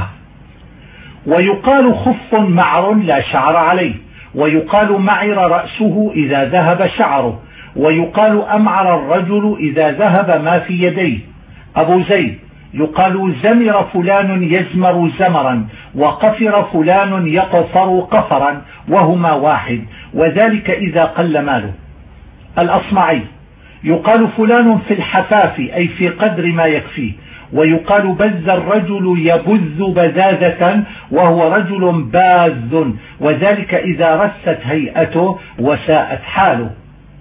ويقال خف معر لا شعر عليه، ويقال معر رأسه إذا ذهب شعره، ويقال أمعر الرجل إذا ذهب ما في يديه. أبو زيد يقال زمر فلان يزمر زمرا، وقفر فلان يقفر قفرا، وهما واحد، وذلك إذا قل ماله. الأصمعي يقال فلان في الحفاف أي في قدر ما يكفيه، ويقال بذ الرجل يبذ بذاذة وهو رجل باذ، وذلك إذا رست هيئته وساءت حاله.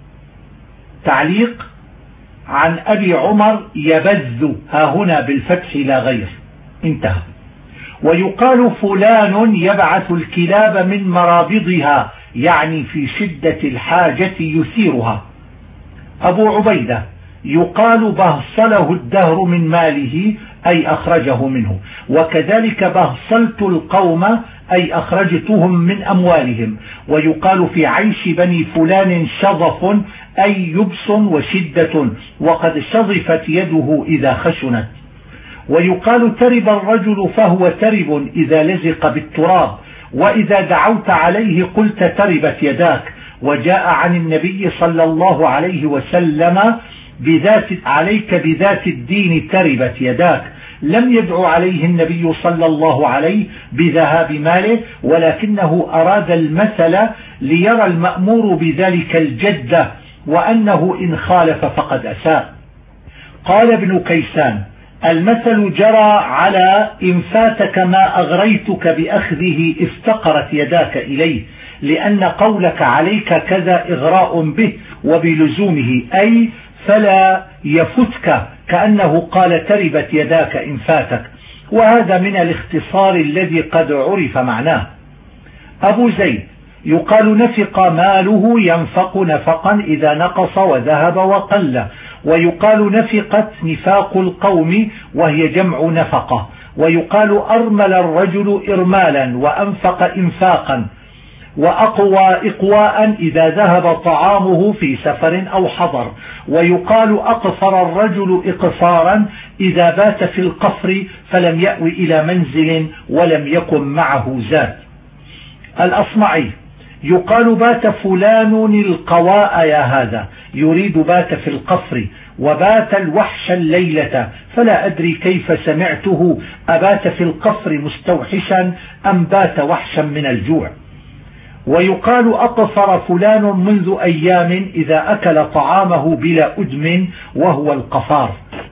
تعليق عن أبي عمر يبذ، ها هنا بالفتح لا غير. انتهى. ويقال فلان يبعث الكلاب من مرابضها، يعني في شدة الحاجة يثيرها. أبو عبيدة يقال بهصله الدهر من ماله أي أخرجه منه، وكذلك بهصلت القوم أي أخرجتهم من أموالهم. ويقال في عيش بني فلان شظف أي يبس وشدة، وقد شظفت يده إذا خشنت. ويقال ترب الرجل فهو ترب إذا لزق بالتراب، وإذا دعوت عليه قلت تربت يداك. وجاء عن النبي صلى الله عليه وسلم عليك بذات الدين تربت يداك. لم يدعو عليه النبي صلى الله عليه بذهاب ماله، ولكنه أراد المثل ليرى المأمور بذلك الجدة، وأنه إن خالف فقد أساء. قال ابن كيسان المثل جرى على إن فاتك ما أغريتك بأخذه افتقرت يداك إليه، لأن قولك عليك كذا إغراء به وبلزومه، أي فلا يفتك، كأنه قال تربت يداك إن فاتك، وهذا من الاختصار الذي قد عرف معناه. أبو زيد يقال نفق ماله ينفق نفقا إذا نقص وذهب وقل، ويقال نفقت نفاق القوم وهي جمع نفقة. ويقال أرمل الرجل إرمالا وأنفق إنفاقا، وأقوى إقواء إذا ذهب طعامه في سفر أو حضر. ويقال أقفر الرجل إقفارا إذا بات في القفر فلم يأوي إلى منزل ولم يكن معه زاد. الأصمعي يقال بات فلان القواء يا هذا، يريد بات في القفر، وبات الوحش الليلة، فلا أدري كيف سمعته أبات في القفر مستوحشا أم بات وحشا من الجوع. ويقال أقفر فلان منذ أيام إذا أكل طعامه بلا أدم وهو القفار.